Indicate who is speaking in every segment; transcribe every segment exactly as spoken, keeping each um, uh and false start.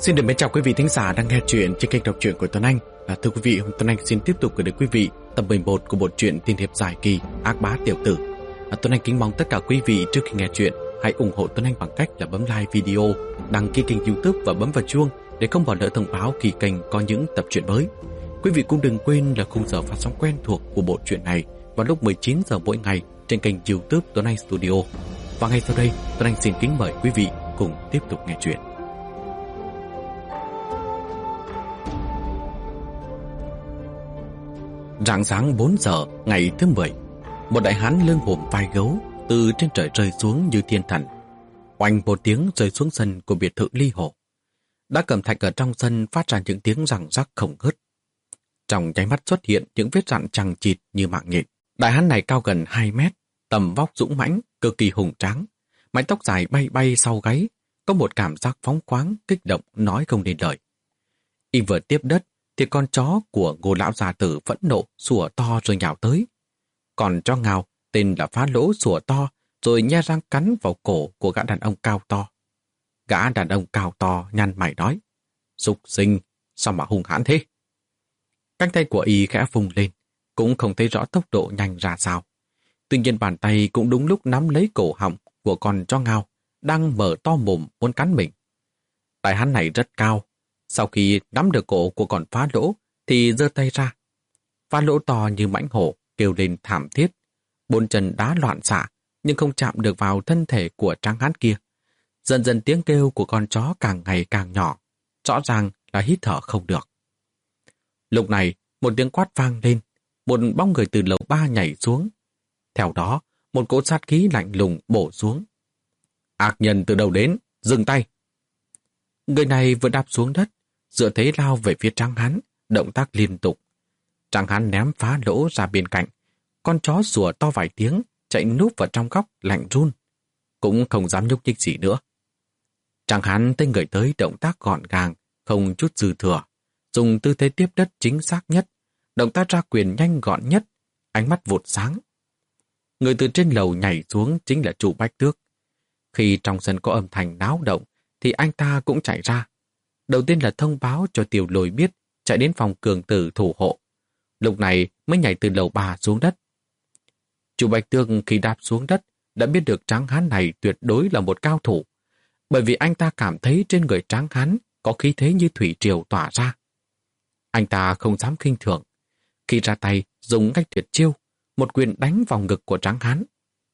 Speaker 1: Xin được mến chào quý vị thính giả đang nghe chuyện trên kênh đọc truyện của Tuấn Anh. À, thưa quý vị, hôm Tuấn Anh xin tiếp tục gửi đến quý vị tập mười một của bộ truyện tiên hiệp dài kỳ Ác Bá Tiểu Tử. À, Tuấn Anh kính mong tất cả quý vị trước khi nghe chuyện hãy ủng hộ Tuấn Anh bằng cách là bấm like video, đăng ký kênh YouTube và bấm vào chuông để không bỏ lỡ thông báo khi kênh có những tập truyện mới. Quý vị cũng đừng quên là khung giờ phát sóng quen thuộc của bộ truyện này vào lúc mười chín giờ mỗi ngày trên kênh YouTube Tuấn Anh Studio. Và ngay sau đây, Tuấn Anh xin kính mời quý vị cùng tiếp tục nghe chuyện. Rạng sáng bốn giờ ngày thứ mười, một đại hán lưng hùm vai gấu từ trên trời rơi xuống như thiên thần. Oanh một tiếng rơi xuống sân của biệt thự Ly Hồ. Đã cẩm thạch ở trong sân phát ra những tiếng răng rắc không ngớt. Trong nháy mắt xuất hiện những vết rạn chằng chịt như mạng nhện. Đại hán này cao gần hai mét, tầm vóc dũng mãnh, cực kỳ hùng tráng. Mái tóc dài bay bay sau gáy, có một cảm giác phóng khoáng, kích động nói không nên lời. Y vừa tiếp đất thì con chó của Ngô lão già tử phẫn nộ sủa to rồi nhào tới. Còn chó Ngao tên là Phá Lỗ sủa to rồi nhe răng cắn vào cổ của gã đàn ông cao to. Gã đàn ông cao to nhăn mày nói: "Súc sinh, sao mà hung hãn thế?" Cánh tay của y khẽ vung lên, cũng không thấy rõ tốc độ nhanh ra sao. Tuy nhiên bàn tay cũng đúng lúc nắm lấy cổ họng của con chó Ngao đang mở to mồm muốn cắn mình. Đại hán này rất cao. Sau khi nắm được cổ của con Phá Lỗ thì giơ tay ra. Phá Lỗ to như mãnh hổ kêu lên thảm thiết, bốn chân đá loạn xạ nhưng không chạm được vào thân thể của tráng hán kia. Dần dần tiếng kêu của con chó càng ngày càng nhỏ, rõ ràng là hít thở không được. Lúc này một tiếng quát vang lên, một bóng người từ lầu ba nhảy xuống. Theo đó một cỗ sát khí lạnh lùng bổ xuống. "Ác nhân từ đâu đến, dừng tay!" Người này vừa đạp xuống đất, dựa thế lao về phía tráng hán, động tác liên tục. Tráng hán ném Phá Lỗ ra bên cạnh. Con chó sủa to vài tiếng, chạy núp vào trong góc lạnh run, cũng không dám nhúc nhích gì nữa. Tráng hán thấy người tới động tác gọn gàng, không chút dư thừa, dùng tư thế tiếp đất chính xác nhất, động tác ra quyền nhanh gọn nhất, ánh mắt vụt sáng. Người từ trên lầu nhảy xuống chính là Chu Bách Tước. Khi trong sân có âm thanh náo động thì anh ta cũng chạy ra. Đầu tiên là thông báo cho Tiểu Lôi biết, chạy đến phòng cường tử thủ hộ. Lúc này mới nhảy từ lầu ba xuống đất. Chu Bạch Tước khi đáp xuống đất đã biết được tráng hán này tuyệt đối là một cao thủ, bởi vì anh ta cảm thấy trên người tráng hán có khí thế như thủy triều tỏa ra. Anh ta không dám khinh thường. Khi ra tay dùng cách tuyệt chiêu, một quyền đánh vào ngực của tráng hán.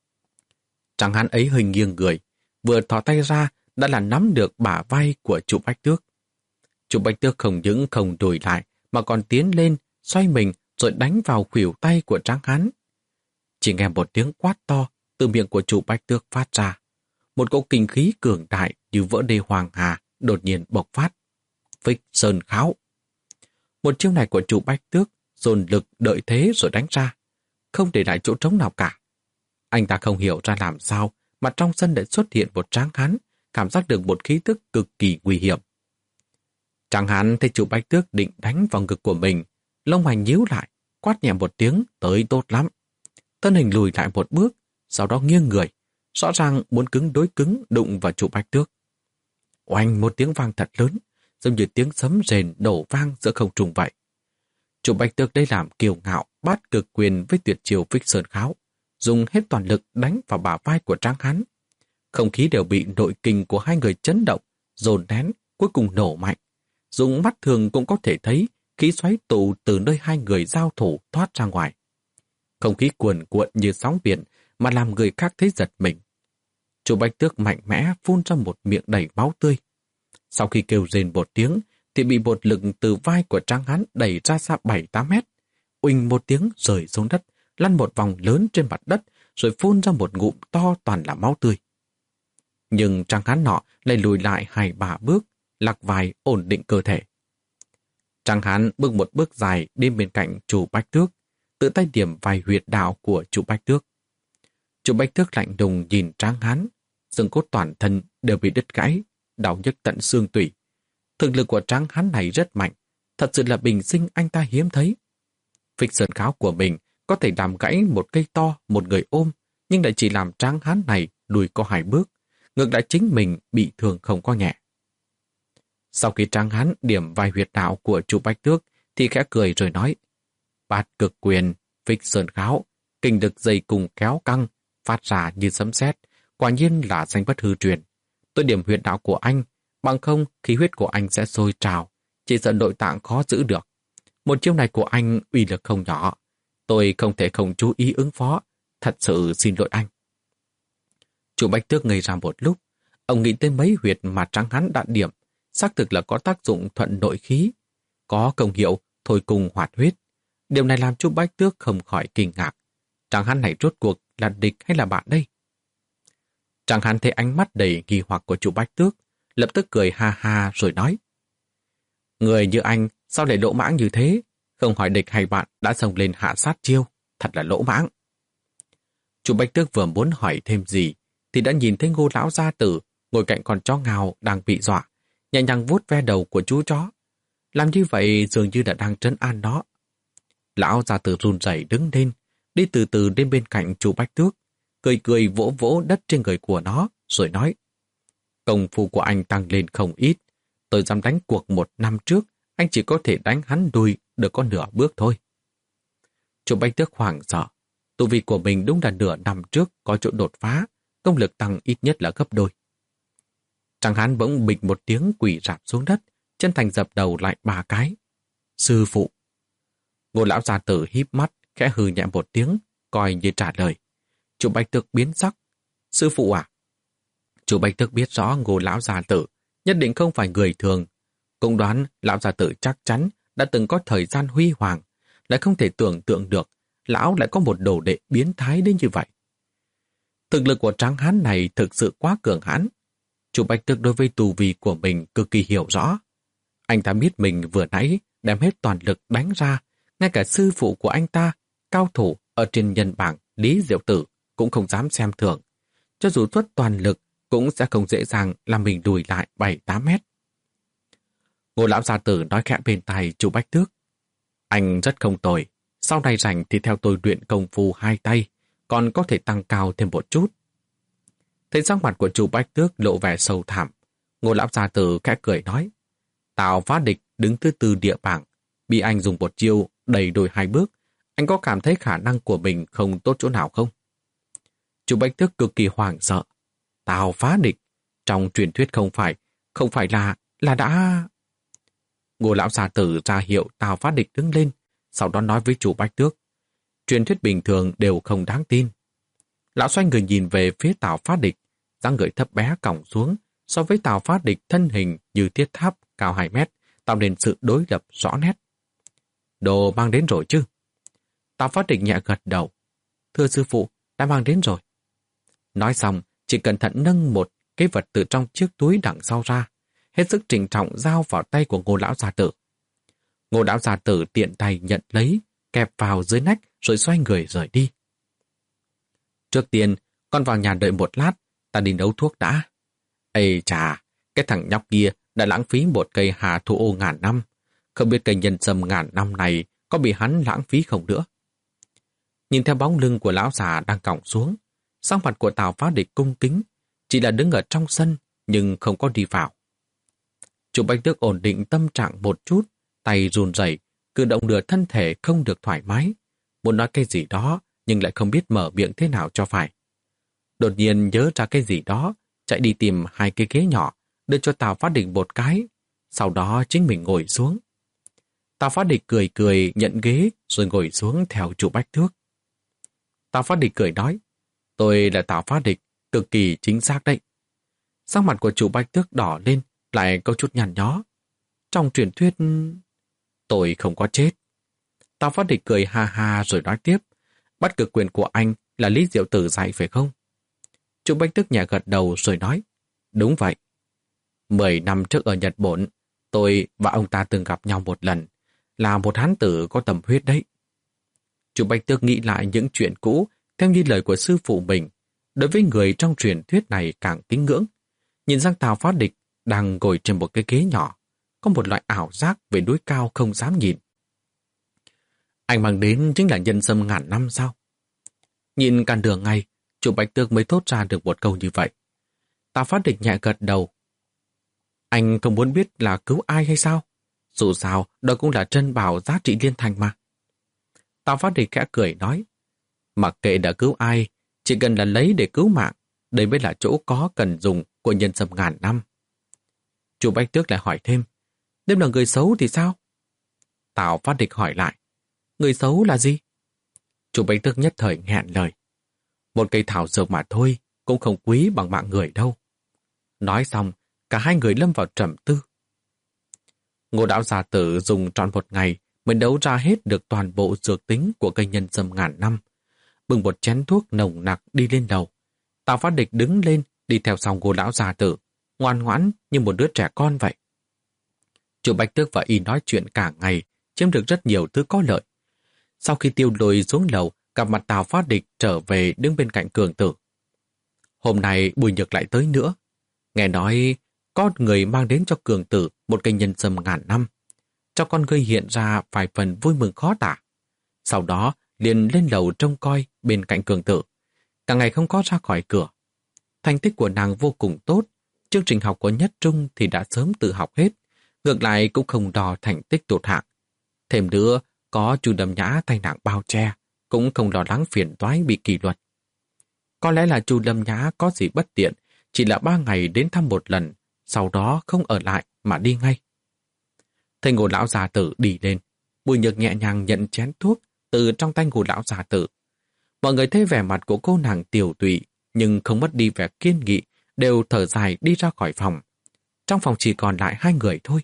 Speaker 1: Tráng hán ấy hơi nghiêng người, vừa thò tay ra đã là nắm được bả vai của Chu Bách Tước. Chu Bách Tước không những không lùi lại mà còn tiến lên, xoay mình rồi đánh vào khuỷu tay của tráng hán. Chỉ nghe một tiếng quát to từ miệng của Chu Bách Tước phát ra. Một cỗ kinh khí cường đại như vỡ đê hoàng hà đột nhiên bộc phát. Phích sơn kháo. Một chiêu này của Chu Bách Tước dồn lực đợi thế rồi đánh ra, không để lại chỗ trống nào cả. Anh ta không hiểu ra làm sao mà trong sân lại xuất hiện một tráng hán, cảm giác được một khí tức cực kỳ nguy hiểm. Tráng hán thấy Chu Bách Tước định đánh vào ngực của mình, lông mày nhíu lại, quát nhẹ một tiếng tới tốt lắm. Thân hình lùi lại một bước, sau đó nghiêng người, rõ ràng muốn cứng đối cứng đụng vào Chu Bách Tước. Oanh một tiếng vang thật lớn, giống như tiếng sấm rền đổ vang giữa không trung vậy. Chu Bách Tước đây làm kiêu ngạo, bát cực quyền với tuyệt chiêu Phích Sơn Kháo, dùng hết toàn lực đánh vào bả vai của tráng hán. Không khí đều bị nội kình của hai người chấn động, dồn nén, cuối cùng nổ mạnh. Dùng mắt thường cũng có thể thấy khí xoáy tụ từ nơi hai người giao thủ thoát ra ngoài. Không khí cuồn cuộn như sóng biển mà làm người khác thấy giật mình. Chu Bách Tước mạnh mẽ phun ra một miệng đầy máu tươi. Sau khi kêu rên một tiếng thì bị một lực từ vai của tráng hán đẩy ra xa bảy tám mét. Uỳnh một tiếng rơi xuống đất, lăn một vòng lớn trên mặt đất rồi phun ra một ngụm to toàn là máu tươi. Nhưng tráng hán nọ lại lùi lại hai ba bước, lạc vai ổn định cơ thể. Tráng hán bước một bước dài đến bên cạnh Chu Bách Tước, tự tay điểm vài huyệt đạo của Chu Bách Tước. Chu Bách Tước lạnh lùng nhìn tráng hán, xương cốt toàn thân đều bị đứt gãy, đau nhức tận xương tủy. Thực lực của tráng hán này rất mạnh, thật sự là bình sinh anh ta hiếm thấy. Phích Sơn Kháo của mình có thể làm gãy một cây to, một người ôm, nhưng lại chỉ làm tráng hán này lùi có hai bước, ngược lại chính mình bị thương không có nhẹ. Sau khi Trang Hán điểm vài huyệt đạo của Chu Bách Tước thì khẽ cười rồi nói: Bát cực quyền, phích sơn kháo, kinh lực dây cùng kéo căng, phát ra như sấm sét, quả nhiên là danh bất hư truyền. Tôi điểm huyệt đạo của anh, bằng không khí huyết của anh sẽ sôi trào, chỉ sợ nội tạng khó giữ được. Một chiêu này của anh uy lực không nhỏ, tôi không thể không chú ý ứng phó, thật sự xin lỗi anh. Chu Bách Tước ngây ra một lúc, ông nghĩ tới mấy huyệt mà Trang Hán đã điểm, xác thực là có tác dụng thuận nội khí, có công hiệu thôi cùng hoạt huyết. Điều này làm Chu Bách Tước không khỏi kinh ngạc. Trang Hán này rốt cuộc là địch hay là bạn đây? Trang Hán thấy ánh mắt đầy nghi hoặc của Chu Bách Tước, lập tức cười ha ha rồi nói: Người như anh sao lại lỗ mãng như thế? Không hỏi địch hay bạn đã xông lên hạ sát chiêu, thật là lỗ mãng. Chu Bách Tước vừa muốn hỏi thêm gì thì đã nhìn thấy Ngô lão gia tử ngồi cạnh con chó ngào đang bị dọa, nhẹ nhàng vuốt ve đầu của chú chó. Làm như vậy dường như đã đang trấn an nó. Lão gia tử run rẩy đứng lên, đi từ từ đến bên cạnh Chu Bách Tước, cười cười vỗ vỗ đất trên người của nó, rồi nói: Công phu của anh tăng lên không ít, tôi dám đánh cuộc một năm trước, anh chỉ có thể đánh hắn đuôi được có nửa bước thôi. Chu Bách Tước hoảng sợ, tu vi của mình đúng là nửa năm trước có chỗ đột phá, công lực tăng ít nhất là gấp đôi. Trang Hán bỗng bịch một tiếng quỳ rạp xuống đất, chân thành dập đầu lại ba cái. Sư phụ. Ngô lão gia tử híp mắt, khẽ hừ nhẹ một tiếng, coi như trả lời. Chu Bách Tước biến sắc. Sư phụ à? Chu Bách Tước biết rõ Ngô lão gia tử nhất định không phải người thường. Cũng đoán lão gia tử chắc chắn đã từng có thời gian huy hoàng, lại không thể tưởng tượng được lão lại có một đồ đệ biến thái đến như vậy. Thực lực của Tráng Hán này thực sự quá cường hãn. Chu Bách Tước đối với tu vi của mình cực kỳ hiểu rõ. Anh ta biết mình vừa nãy đem hết toàn lực đánh ra, ngay cả sư phụ của anh ta, cao thủ ở trên nhân bảng Lý Diệu Tử cũng không dám xem thường. Cho dù xuất toàn lực cũng sẽ không dễ dàng làm mình lùi lại bảy tám mét. Ngô lão gia tử nói khẽ bên tai Chu Bách Tước. Anh rất không tồi, sau này rảnh thì theo tôi luyện công phu hai tay, còn có thể tăng cao thêm một chút. Thấy sắc mặt của Chu Bách Tước lộ vẻ sâu thẳm, Ngô lão gia tử khẽ cười nói: Tào Phá Địch đứng thứ tư địa bảng, bị anh dùng một chiêu đẩy đôi hai bước, anh có cảm thấy khả năng của mình không tốt chỗ nào không? Chu Bách Tước cực kỳ hoảng sợ. Tào Phá Địch, trong truyền thuyết không phải, không phải là, là đã... Ngô lão gia tử ra hiệu Tào Phá Địch đứng lên, sau đó nói với Chu Bách Tước: Truyền thuyết bình thường đều không đáng tin. Lão xoay người nhìn về phía Tào Phá Địch, dáng người thấp bé còng xuống, so với Tào Phá Địch thân hình như thiết tháp cao hai mét, tạo nên sự đối lập rõ nét. Đồ mang đến rồi chứ? Tào Phá Địch nhẹ gật đầu. Thưa sư phụ, đã mang đến rồi. Nói xong, chỉ cẩn thận nâng một cái vật từ trong chiếc túi đằng sau ra, hết sức trịnh trọng giao vào tay của Ngô lão gia tử. Ngô lão gia tử tiện tay nhận lấy, kẹp vào dưới nách rồi xoay người rời đi. Trước tiên, con vào nhà đợi một lát, ta đi nấu thuốc đã. Ây chà, cái thằng nhóc kia đã lãng phí một cây hà thủ ô ngàn năm. Không biết cây nhân sâm ngàn năm này có bị hắn lãng phí không nữa. Nhìn theo bóng lưng của lão già đang còng xuống, sắc mặt của Tào Phá Địch cung kính, chỉ là đứng ở trong sân nhưng không có đi vào. Chu Bách Tước ổn định tâm trạng một chút, tay run rẩy, cử động nửa thân thể không được thoải mái, muốn nói cái gì đó nhưng lại không biết mở miệng thế nào cho phải. Đột nhiên nhớ ra cái gì đó, chạy đi tìm hai cái ghế nhỏ, đưa cho Tào Phá Địch một cái, sau đó chính mình ngồi xuống. Tào Phá Địch cười cười nhận ghế rồi ngồi xuống theo Chu Bách Tước. Tào Phá Địch cười nói: Tôi là Tào Phá Địch, cực kỳ chính xác đấy. Sắc mặt của Chu Bách Tước đỏ lên, lại có chút nhăn nhó. Trong truyền thuyết, tôi không có chết. Tào Phá Địch cười ha ha rồi nói tiếp: Bắt cực quyền của anh là Lý Diệu Tử dạy phải không? Chu Bách Tước nhẹ gật đầu rồi nói: Đúng vậy. Mười năm trước ở Nhật Bản, tôi và ông ta từng gặp nhau một lần, là một hán tử có tầm huyết đấy. Chu Bách Tước nghĩ lại những chuyện cũ theo như lời của sư phụ mình. Đối với người trong truyền thuyết này càng kính ngưỡng. Nhìn sang Tào Phá Địch đang ngồi trên một cái ghế nhỏ, có một loại ảo giác về núi cao không dám nhìn. Anh mang đến chính là nhân sâm ngàn năm sao? Nhìn cả đường ngay, Chu Bách Tước mới thốt ra được một câu như vậy. Tào Phá Địch nhẹ gật đầu. Anh không muốn biết là cứu ai hay sao? Dù sao, đó cũng là trân bảo giá trị liên thành mà. Tào Phát Địch khẽ cười nói, mặc kệ đã cứu ai, chỉ cần là lấy để cứu mạng, đây mới là chỗ có cần dùng của nhân sâm ngàn năm. Chu Bách Tước lại hỏi thêm, nếu là người xấu thì sao? Tào Phát Địch hỏi lại, người xấu là gì? Chu Bách Tước nhất thời nghẹn lời, một cây thảo dược mà thôi, cũng không quý bằng mạng người đâu. Nói xong, cả hai người lâm vào trầm tư. Ngô Đạo Giả Tử dùng trọn một ngày mới đấu ra hết được toàn bộ dược tính của cây nhân sâm ngàn năm. Bưng một chén thuốc nồng nặc đi lên đầu. Tào Phát Địch đứng lên đi theo sau Ngô Lão Giả Tử, ngoan ngoãn như một đứa trẻ con vậy. Chu Bách Tước và y nói chuyện cả ngày, chiếm được rất nhiều thứ có lợi. Sau khi Tiêu Lôi xuống lầu, gặp mặt Tào Phát Địch trở về đứng bên cạnh Cường Tử. Hôm nay Bùi Nhược lại tới nữa. Nghe nói có người mang đến cho Cường Tử một cây nhân sâm ngàn năm. Cho con ngươi hiện ra vài phần vui mừng khó tả. Sau đó liền lên lầu trông coi bên cạnh Cường Tử. Cả ngày không có ra khỏi cửa. Thành tích của nàng vô cùng tốt. Chương trình học của Nhất Trung thì đã sớm tự học hết. Ngược lại cũng không đo thành tích tụt hạng. Thêm nữa, có Chu Lâm Nhã thay nàng bao che, cũng không lo lắng phiền toái bị kỷ luật. Có lẽ là Chu Lâm Nhã có gì bất tiện, chỉ là ba ngày đến thăm một lần, sau đó không ở lại mà đi ngay. Thấy Ngô Lão Già Tử đi lên, Bùi Nhược nhẹ nhàng nhận chén thuốc từ trong tay Ngô Lão Già Tử. Mọi người thấy vẻ mặt của cô nàng tiểu tụy, nhưng không mất đi vẻ kiên nghị, đều thở dài đi ra khỏi phòng. Trong phòng chỉ còn lại hai người thôi.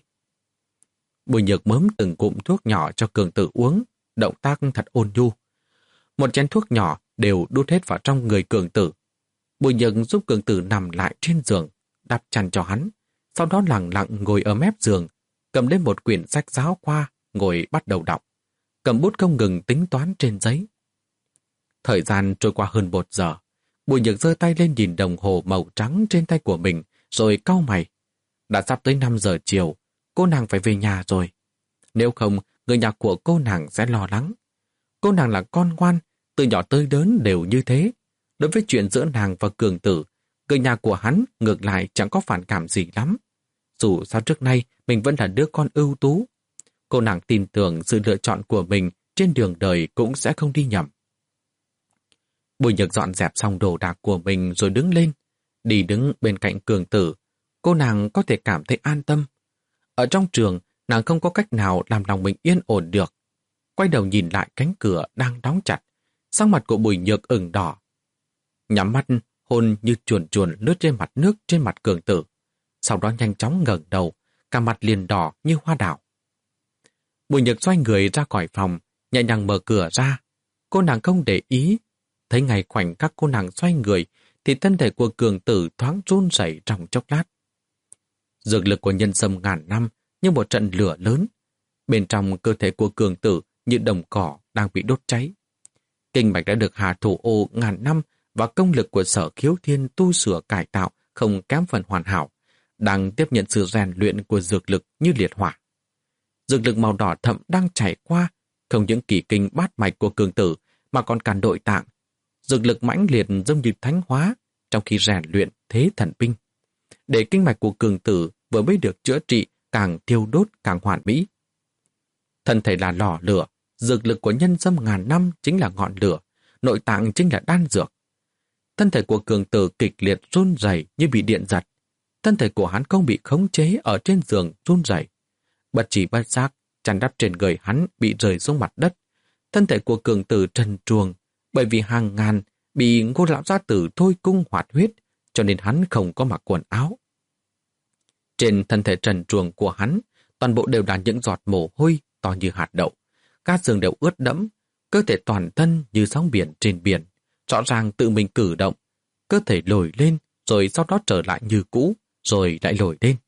Speaker 1: Bùi Nhược mớm từng cụm thuốc nhỏ cho Cường Tử uống, động tác thật ôn nhu. Một chén thuốc nhỏ đều đút hết vào trong người Cường Tử. Bùi Nhược giúp Cường Tử nằm lại trên giường, đắp chăn cho hắn, sau đó lặng lặng ngồi ở mép giường, cầm lên một quyển sách giáo khoa, ngồi bắt đầu đọc, cầm bút không ngừng tính toán trên giấy. Thời gian trôi qua hơn một giờ, Bùi Nhược giơ tay lên nhìn đồng hồ màu trắng trên tay của mình, rồi cau mày. Đã sắp tới năm giờ chiều, cô nàng phải về nhà rồi. Nếu không, người nhà của cô nàng sẽ lo lắng. Cô nàng là con ngoan, từ nhỏ tới lớn đều như thế. Đối với chuyện giữa nàng và Cường Tử, người nhà của hắn ngược lại chẳng có phản cảm gì lắm. Dù sao trước nay mình vẫn là đứa con ưu tú. Cô nàng tin tưởng sự lựa chọn của mình trên đường đời cũng sẽ không đi nhầm. Bùi Nhược dọn dẹp xong đồ đạc của mình rồi đứng lên. Đi đứng bên cạnh Cường Tử, cô nàng có thể cảm thấy an tâm. Ở trong trường, nàng không có cách nào làm lòng mình yên ổn được. Quay đầu nhìn lại cánh cửa đang đóng chặt, sắc mặt của Bùi Nhược ửng đỏ. Nhắm mắt, hôn như chuồn chuồn lướt trên mặt nước trên mặt Cường Tử. Sau đó nhanh chóng ngẩng đầu, cả mặt liền đỏ như hoa đào. Bùi Nhược xoay người ra khỏi phòng, nhẹ nhàng mở cửa ra. Cô nàng không để ý. Thấy ngay khoảnh khắc cô nàng xoay người, thì thân thể của Cường Tử thoáng run rẩy trong chốc lát. Dược lực của nhân sâm ngàn năm như một trận lửa lớn. Bên trong cơ thể của Cường Tử như đồng cỏ đang bị đốt cháy. Kinh mạch đã được Hà Thủ Ô ngàn năm và công lực của Sở Khiếu Thiên tu sửa cải tạo không kém phần hoàn hảo, đang tiếp nhận sự rèn luyện của dược lực như liệt hỏa. Dược lực màu đỏ thẫm đang chảy qua, không những kỳ kinh bát mạch của Cường Tử mà còn cả nội tạng. Dược lực mãnh liệt giống như thánh hóa trong khi rèn luyện thế thần binh. Để kinh mạch của Cường Tử vừa mới được chữa trị càng thiêu đốt càng hoàn mỹ. Thân thể là lò lửa, dược lực của nhân sâm ngàn năm chính là ngọn lửa, nội tạng chính là đan dược. Thân thể của Cường Tử kịch liệt run rẩy như bị điện giật. Thân thể của hắn không bị khống chế ở trên giường run rẩy. Bất chỉ bất giác, chăn đắp trên người hắn bị rơi xuống mặt đất. Thân thể của Cường Tử trần truồng, bởi vì hàng ngàn bị Ngô Lão Gia Tử thôi cung hoạt huyết, cho nên hắn không có mặc quần áo. Trên thân thể trần truồng của hắn, toàn bộ đều là những giọt mồ hôi to như hạt đậu. Các xương đều ướt đẫm, cơ thể toàn thân như sóng biển trên biển, rõ ràng tự mình cử động. Cơ thể lồi lên, rồi sau đó trở lại như cũ, rồi lại lồi lên.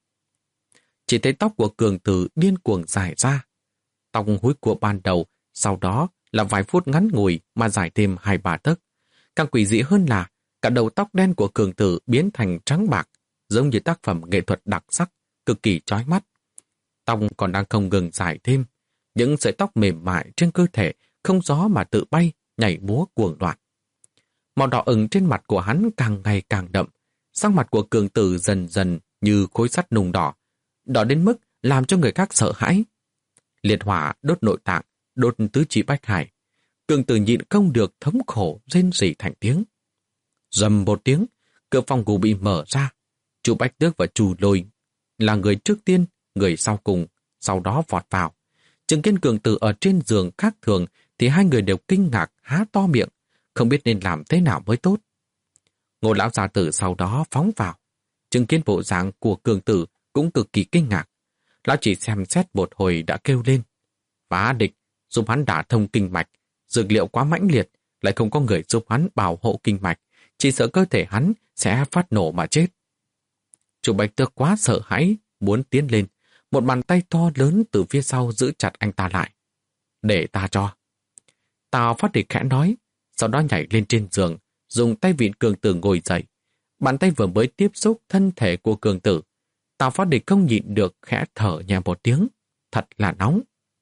Speaker 1: Chỉ thấy tóc của Cường Tử điên cuồng dài ra. Tóc húi của ban đầu, sau đó là vài phút ngắn ngủi mà dài thêm hai ba tấc. Càng quỷ dị hơn là cả đầu tóc đen của Cường Tử biến thành trắng bạc, giống như tác phẩm nghệ thuật đặc sắc, cực kỳ chói mắt. Tóc còn đang không ngừng dài thêm. Những sợi tóc mềm mại trên cơ thể không gió mà tự bay, nhảy múa cuồng loạn. Màu đỏ ửng trên mặt của hắn càng ngày càng đậm. Sắc mặt của Cường Tử dần dần như khối sắt nung đỏ, đỏ đến mức làm cho người khác sợ hãi. Liệt hỏa đốt nội tạng, đốt tứ chi bách hải. Cường tử nhịn không được thống khổ rên rỉ thành tiếng. Rầm một tiếng, cửa phòng ngủ bị mở ra. Chu Bách Tước và Chu Lôi là người trước tiên, người sau cùng, sau đó vọt vào. Chứng kiến cường tử ở trên giường khác thường thì hai người đều kinh ngạc há to miệng, không biết nên làm thế nào mới tốt. Ngô lão gia tử sau đó phóng vào. Chứng kiến bộ dạng của cường tử cũng cực kỳ kinh ngạc. Lão chỉ xem xét một hồi đã kêu lên. Phá địch, giúp hắn đả thông kinh mạch. Dược liệu quá mãnh liệt, lại không có người giúp hắn bảo hộ kinh mạch. Chỉ sợ cơ thể hắn sẽ phát nổ mà chết. Chu Bách Tước quá sợ hãi, muốn tiến lên. Một bàn tay to lớn từ phía sau giữ chặt anh ta lại. Để ta cho. Tào Phát Địch khẽ nói, sau đó nhảy lên trên giường, dùng tay vịn cường tử ngồi dậy. Bàn tay vừa mới tiếp xúc thân thể của cường tử. Tào Phát Địch không nhịn được khẽ thở nhẹ một tiếng. Thật là nóng.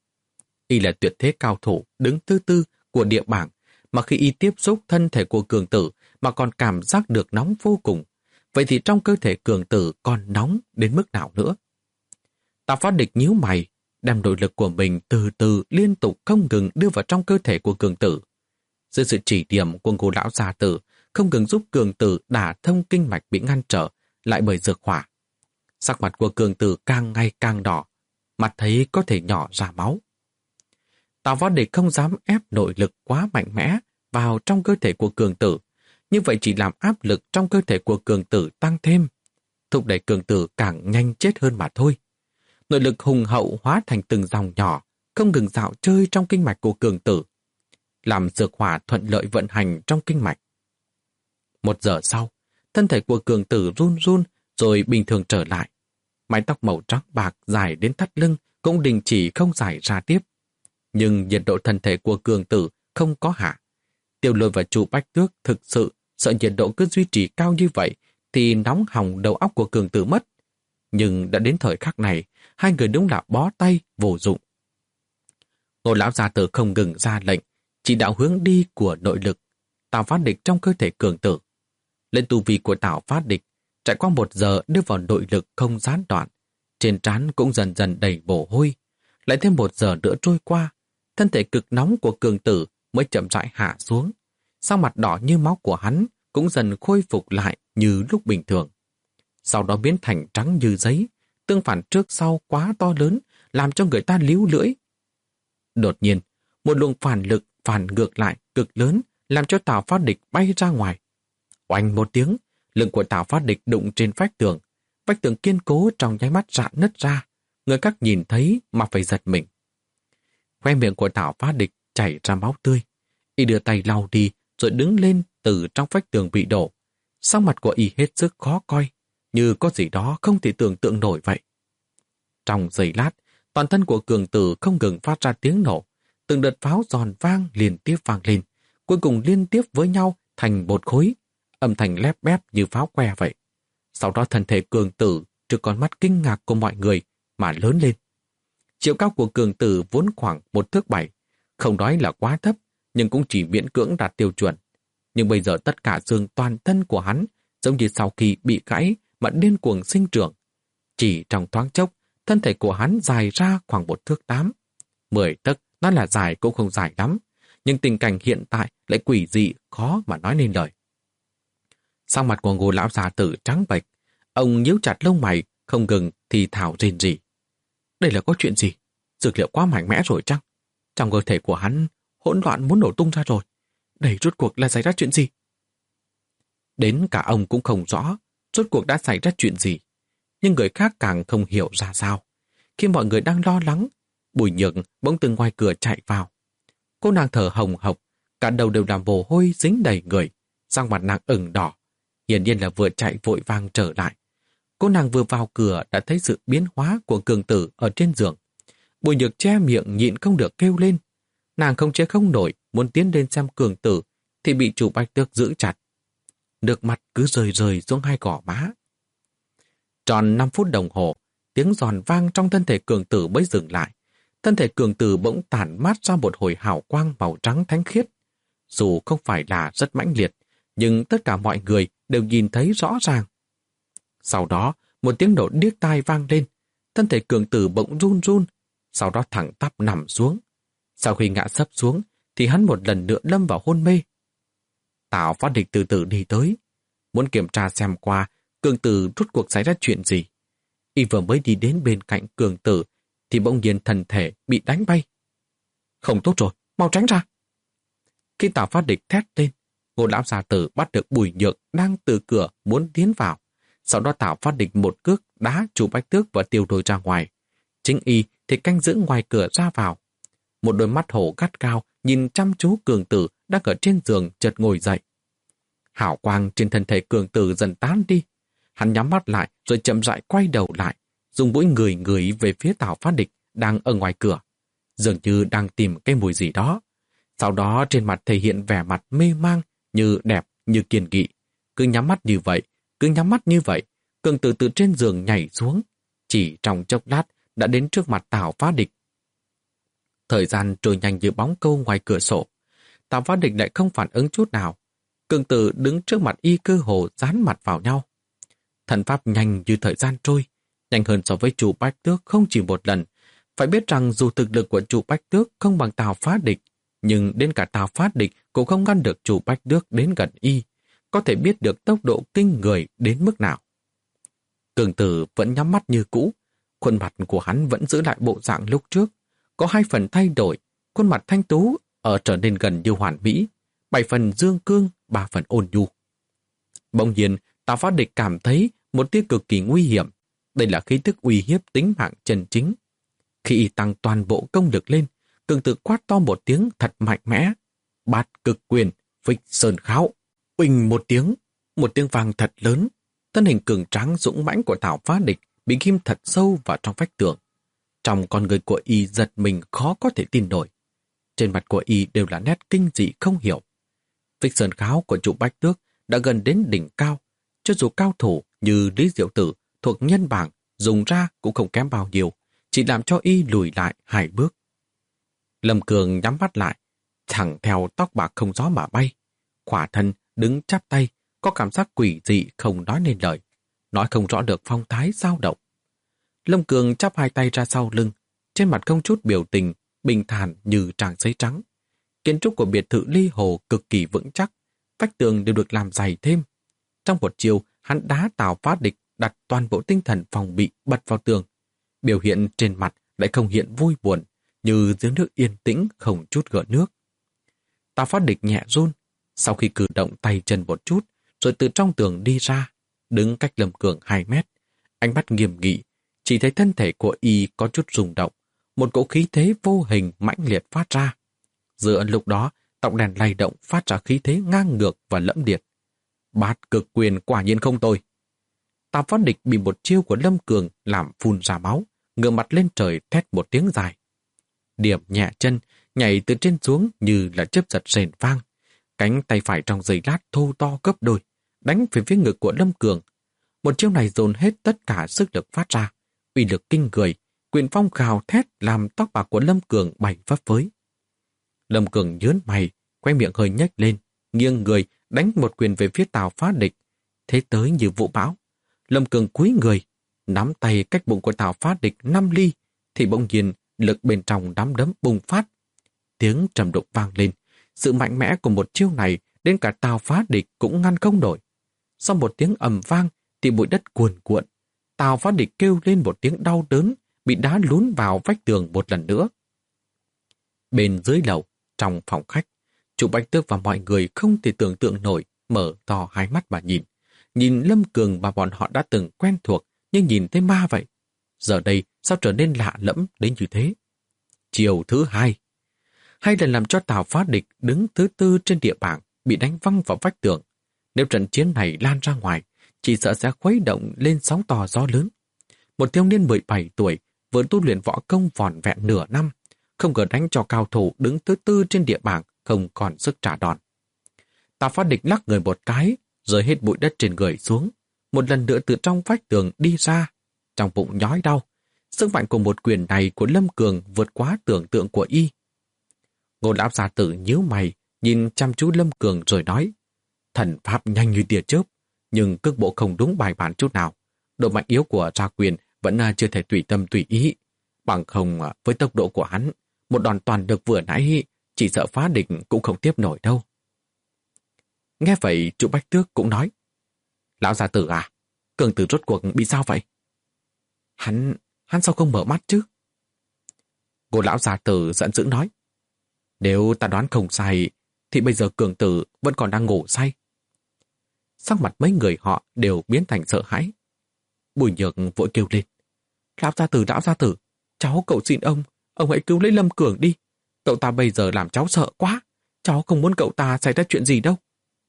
Speaker 1: Y là tuyệt thế cao thủ đứng tư tư của địa bảng, mà khi y tiếp xúc thân thể của cường tử mà còn cảm giác được nóng vô cùng. Vậy thì trong cơ thể cường tử còn nóng đến mức nào nữa? Tào Phát Địch nhíu mày, đem nội lực của mình từ từ liên tục không ngừng đưa vào trong cơ thể của cường tử. Dưới sự chỉ điểm của Ngô lão gia tử, không ngừng giúp cường tử đả thông kinh mạch bị ngăn trở lại bởi dược hỏa. Sắc mặt của cường tử càng ngày càng đỏ, mặt thấy có thể nhỏ ra máu. Tào Phát Địch không dám ép nội lực quá mạnh mẽ vào trong cơ thể của cường tử, như vậy chỉ làm áp lực trong cơ thể của cường tử tăng thêm, thúc đẩy cường tử càng nhanh chết hơn mà thôi. Nội lực hùng hậu hóa thành từng dòng nhỏ, không ngừng dạo chơi trong kinh mạch của cường tử, làm dược hỏa thuận lợi vận hành trong kinh mạch. Một giờ sau, thân thể của cường tử run run rồi bình thường trở lại. Mái tóc màu trắng bạc dài đến thắt lưng cũng đình chỉ không dài ra tiếp. Nhưng nhiệt độ thân thể của cường tử không có hạ. Tiêu Lôi và Chu Bách Tước thực sự sợ nhiệt độ cứ duy trì cao như vậy thì nóng hỏng đầu óc của cường tử mất. Nhưng đã đến thời khắc này, hai người đúng là bó tay vô dụng. Ngô lão gia tử không ngừng ra lệnh, chỉ đạo hướng đi của nội lực, Tào Phát Địch trong cơ thể cường tử. Lên tu vi của Tào Phát Địch, trải qua một giờ đưa vào nội lực không gián đoạn, trên trán cũng dần dần đầy mồ hôi. Lại thêm một giờ nữa trôi qua, thân thể cực nóng của cường tử mới chậm rãi hạ xuống. Sau mặt đỏ như máu của hắn cũng dần khôi phục lại như lúc bình thường. Sau đó biến thành trắng như giấy, tương phản trước sau quá to lớn, làm cho người ta líu lưỡi. Đột nhiên, một luồng phản lực phản ngược lại cực lớn, làm cho Tào Phát Địch bay ra ngoài. Oanh một tiếng, lưng của Tào Phát Địch đụng trên vách tường. Vách tường kiên cố trong nháy mắt rạn nứt ra. Người khác nhìn thấy mà phải giật mình. Khoe miệng của Tào Phát Địch chảy ra máu tươi. Y đưa tay lau đi rồi đứng lên từ trong vách tường bị đổ. Sắc mặt của Y hết sức khó coi, như có gì đó không thể tưởng tượng nổi vậy. Trong giây lát, toàn thân của cường tử không ngừng phát ra tiếng nổ. Từng đợt pháo giòn vang liên tiếp vang lên, cuối cùng liên tiếp với nhau thành một khối, âm thanh lép bép như pháo que vậy. Sau đó thân thể cường tử trước con mắt kinh ngạc của mọi người mà lớn lên. Chiều cao của cường tử vốn khoảng một thước bảy, không nói là quá thấp, nhưng cũng chỉ miễn cưỡng đạt tiêu chuẩn. Nhưng bây giờ tất cả xương toàn thân của hắn giống như sau khi bị gãy mà điên cuồng sinh trưởng. Chỉ trong thoáng chốc, thân thể của hắn dài ra khoảng một thước tám. Mười tấc, nó là dài cũng không dài lắm, nhưng tình cảnh hiện tại lại quỷ dị, khó mà nói nên lời. Sắc mặt của Ngô lão già tử trắng bệch, ông nhíu chặt lông mày, không ngừng thì thào rên rỉ. Đây là có chuyện gì? Dược liệu quá mạnh mẽ rồi chăng? Trong cơ thể của hắn hỗn loạn muốn nổ tung ra rồi. Đây rốt cuộc là xảy ra chuyện gì? Đến cả ông cũng không rõ rốt cuộc đã xảy ra chuyện gì. Nhưng người khác càng không hiểu ra sao. Khi mọi người đang lo lắng, Bùi Nhược bỗng từ ngoài cửa chạy vào. Cô nàng thở hồng hộc, cả đầu đều làm mồ hôi dính đầy người, sang mặt nàng ửng đỏ. Hiển nhiên là vừa chạy vội vàng trở lại. Cô nàng vừa vào cửa đã thấy sự biến hóa của cường tử ở trên giường. Bùi Nhược che miệng nhịn không được kêu lên. Nàng không chế không nổi, muốn tiến lên xem cường tử, thì bị Chu Bách Tước giữ chặt. Nước mắt cứ rơi rơi xuống hai gò má. Tròn năm phút đồng hồ, tiếng giòn vang trong thân thể cường tử mới dừng lại. Thân thể cường tử bỗng tản mát ra một hồi hào quang màu trắng thánh khiết. Dù không phải là rất mãnh liệt, nhưng tất cả mọi người đều nhìn thấy rõ ràng. Sau đó, một tiếng nổ điếc tai vang lên. thân thể Cường Tử bỗng run run, sau đó thẳng tắp nằm xuống. Sau khi ngã sấp xuống, thì hắn một lần nữa lâm vào hôn mê. Tào Phát Địch từ từ đi tới, muốn kiểm tra xem qua Cường Tử rốt cuộc xảy ra chuyện gì. Y vừa mới đi đến bên cạnh Cường Tử, thì bỗng nhiên thân thể bị đánh bay. Không tốt rồi, mau tránh ra. Khi Tào Phát Địch thét lên, Ngô lão gia tử bắt được Bùi Nhược đang từ cửa muốn tiến vào. Sau đó Tào Phát Địch một cước đá Chu Bách Tước và Tiêu Đôi ra ngoài. Chính y thì canh giữ ngoài cửa ra vào. Một đôi mắt hổ gắt cao nhìn chăm chú Cường Tử đang ở trên giường chợt ngồi dậy. Hào quang trên thân thể Cường Tử dần tán đi. Hắn nhắm mắt lại rồi chậm rãi quay đầu lại, dùng mũi ngửi ngửi về phía Tào Phát Địch đang ở ngoài cửa, dường như đang tìm cái mùi gì đó. Sau đó trên mặt thể hiện vẻ mặt mê mang, như đẹp, như kiên nghị. Cứ nhắm mắt như vậy, cứ nhắm mắt như vậy, Cường Tử từ trên giường nhảy xuống. Chỉ trong chốc lát đã đến trước mặt Tào Phát Địch. Thời gian trôi nhanh như bóng câu ngoài cửa sổ. Tào Phát Địch lại không phản ứng chút nào. Cường Tử đứng trước mặt y cơ hồ dán mặt vào nhau. Thần pháp nhanh như thời gian trôi, nhanh hơn so với Chu Bách Tước không chỉ một lần. Phải biết rằng dù thực lực của Chu Bách Tước không bằng Tào Phát Địch, nhưng đến cả Tào Phát Địch cũng không ngăn được Chu Bách Tước đến gần y, có thể biết được tốc độ kinh người đến mức nào. Cường Tử vẫn nhắm mắt như cũ, khuôn mặt của hắn vẫn giữ lại bộ dạng lúc trước, có hai phần thay đổi, khuôn mặt thanh tú ở trở nên gần như hoàn mỹ, bảy phần dương cương, ba phần ôn nhu. Bỗng nhiên, Tào Phát Địch cảm thấy một tia cực kỳ nguy hiểm. Đây là khí tức uy hiếp tính mạng chân chính. Khi y tăng toàn bộ công lực lên, Cường Tử quát to một tiếng thật mạnh mẽ. Bát cực quyền, phích sơn kháo. Uỳnh một tiếng, một tiếng vang thật lớn. Thân hình cường tráng dũng mãnh của Tào Phát Địch bị ghim thật sâu vào trong vách tường. Trong con người của y giật mình khó có thể tin nổi. Trên mặt của y đều là nét kinh dị không hiểu. Phích sơn kháo của Chu Bách Tước đã gần đến đỉnh cao. Cho dù cao thủ như Lý Diệu Tử thuộc nhân bảng dùng ra cũng không kém bao nhiêu, chỉ làm cho y lùi lại hai bước. Lâm Cường nhắm mắt lại, thẳng theo tóc bạc không gió mà bay. Khỏa thân đứng chắp tay, có cảm giác quỷ dị không nói nên lời, nói không rõ được phong thái dao động. Lâm Cường chắp hai tay ra sau lưng, trên mặt không chút biểu tình, bình thản như trang giấy trắng. Kiến trúc của biệt thự Ly Hồ cực kỳ vững chắc, vách tường đều được làm dày thêm. Trong một chiều, hắn đá Tào Phát Địch đặt toàn bộ tinh thần phòng bị bật vào tường. Biểu hiện trên mặt lại không hiện vui buồn, như giếng nước yên tĩnh không chút gợn nước. Tào Phát Địch nhẹ run, sau khi cử động tay chân một chút, rồi từ trong tường đi ra, đứng cách Lâm Cường hai mét. Ánh mắt nghiêm nghị, chỉ thấy thân thể của y có chút rung động, một cỗ khí thế vô hình mãnh liệt phát ra. Giữa lúc đó, tóc đèn lay động phát ra khí thế ngang ngược và lẫm liệt. Bát cực quyền quả nhiên không tồi. Tào Phát Địch bị một chiêu của Lâm Cường làm phun ra máu, ngửa mặt lên trời thét một tiếng dài. Điểm nhẹ chân, nhảy từ trên xuống như là chớp giật rền vang. Cánh tay phải trong giây lát thô to gấp đôi, đánh về phía ngực của Lâm Cường. Một chiêu này dồn hết tất cả sức lực phát ra, uy lực kinh người, quyền phong gào thét làm tóc bạc của Lâm Cường bay phấp phới. Lâm Cường nhớn mày, quay miệng hơi nhếch lên, nghiêng người đánh một quyền về phía Tào Phát Địch. Thế tới như vũ bão, Lâm Cường cúi người, nắm tay cách bụng của Tào Phát Địch năm ly, thì bỗng nhiên lực bên trong nắm đấm bùng phát. Tiếng trầm đục vang lên, sự mạnh mẽ của một chiêu này đến cả Tào Phát Địch cũng ngăn không nổi. Sau một tiếng ầm vang thì bụi đất cuồn cuộn. Tào Phát Địch kêu lên một tiếng đau đớn, bị đá lún vào vách tường một lần nữa. Bên dưới lầu, trong phòng khách, Chu Bách Tước và mọi người không thể tưởng tượng nổi, mở to hai mắt mà nhìn. Nhìn Lâm Cường mà bọn họ đã từng quen thuộc, nhưng nhìn thấy ma vậy. Giờ đây sao trở nên lạ lẫm đến như thế? Chiều thứ hai. Hai lần làm cho Tào Phát Địch đứng thứ tư trên địa bảng, bị đánh văng vào vách tường. Nếu trận chiến này lan ra ngoài, chỉ sợ sẽ khuấy động lên sóng to gió lớn. Một thiếu niên mười bảy tuổi, vừa tu luyện võ công vỏn vẹn nửa năm, không ngờ đánh cho cao thủ đứng thứ tư trên địa bảng không còn sức trả đòn. Tào Phát Địch lắc người một cái, rơi hết bụi đất trên người xuống, một lần nữa từ trong vách tường đi ra, trong bụng nhói đau. Sức mạnh của một quyền này của Lâm Cường vượt quá tưởng tượng của y. Ngô lão gia tử nhíu mày, nhìn chăm chú Lâm Cường rồi nói: thần pháp nhanh như tia chớp, nhưng cước bộ không đúng bài bản chút nào. Độ mạnh yếu của ra quyền vẫn à, chưa thể tùy tâm tùy ý. Bằng không à, với tốc độ của hắn, một đòn toàn được vừa nãy chỉ sợ phá địch cũng không tiếp nổi đâu. Nghe vậy, Chu Bách Tước cũng nói, lão gia tử à, cường tử rốt cuộc bị sao vậy? Hắn, hắn sao không mở mắt chứ? Ngô lão gia tử giận dữ nói, nếu ta đoán không sai, thì bây giờ cường tử vẫn còn đang ngủ say. Sắc mặt mấy người họ đều biến thành sợ hãi. Bùi Nhược vội kêu lên, lão gia tử, lão gia tử, cháu cậu xin ông, ông hãy cứu lấy Lâm Cường đi. Cậu ta bây giờ làm cháu sợ quá, cháu không muốn cậu ta xảy ra chuyện gì đâu.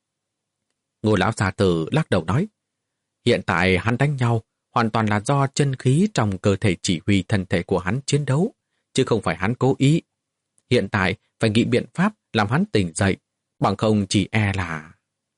Speaker 1: Ngô lão gia tử lắc đầu nói, hiện tại hắn đánh nhau hoàn toàn là do chân khí trong cơ thể chỉ huy thân thể của hắn chiến đấu, chứ không phải hắn cố ý. Hiện tại phải nghĩ biện pháp làm hắn tỉnh dậy, bằng không chỉ e là...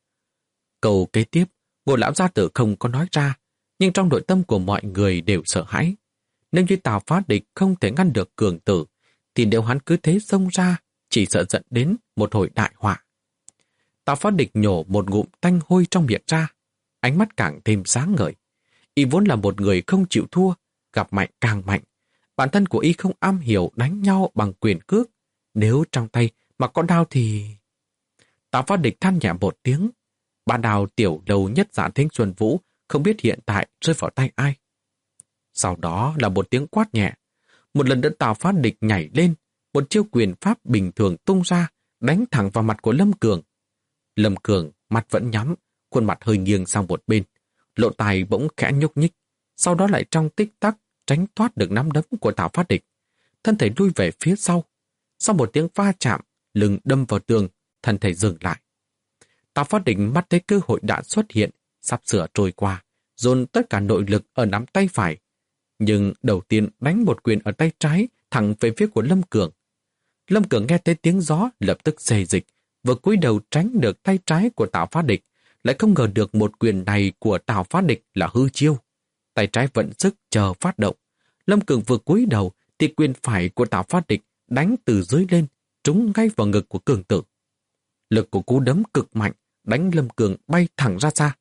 Speaker 1: Câu kế tiếp, Ngô lão gia tử không có nói ra, nhưng trong nội tâm của mọi người đều sợ hãi. Nếu như Tào Phá Địch không thể ngăn được cường tử, thì nếu hắn cứ thế xông ra, chỉ sợ dẫn đến một hồi đại họa. Tào Phá Địch nhổ một ngụm tanh hôi trong miệng ra, ánh mắt càng thêm sáng ngời. Y vốn là một người không chịu thua, gặp mạnh càng mạnh. Bản thân của Y không am hiểu đánh nhau bằng quyền cước. Nếu trong tay mà có đao thì... Tào Phá Địch than nhẹ một tiếng. Ba đao tiểu đầu nhất Dạ Thính Xuân Vũ không biết hiện tại rơi vào tay ai. Sau đó là một tiếng quát nhẹ. Một lần nữa Tào Phá Địch nhảy lên, một chiêu quyền pháp bình thường tung ra, đánh thẳng vào mặt của Lâm Cường. Lâm Cường mặt vẫn nhắm, khuôn mặt hơi nghiêng sang một bên, lộ tài bỗng khẽ nhúc nhích, sau đó lại trong tích tắc tránh thoát được nắm đấm của Tào Phá Địch, thân thể lui về phía sau. Sau một tiếng va chạm, lưng đâm vào tường, thân thể dừng lại. Tào Phá Địch mắt thấy cơ hội đã xuất hiện, sắp sửa trôi qua, dồn tất cả nội lực ở nắm tay phải. Nhưng đầu tiên đánh một quyền ở tay trái thẳng về phía của Lâm Cường. Lâm Cường nghe thấy tiếng gió lập tức xê dịch, vừa cúi đầu tránh được tay trái của Tào Phá Địch, lại không ngờ được một quyền này của Tào Phá Địch là hư chiêu. Tay trái vận sức chờ phát động. Lâm Cường vừa cúi đầu thì quyền phải của Tào Phá Địch đánh từ dưới lên, trúng ngay vào ngực của Cường tử. Lực của cú đấm cực mạnh, đánh Lâm Cường bay thẳng ra xa.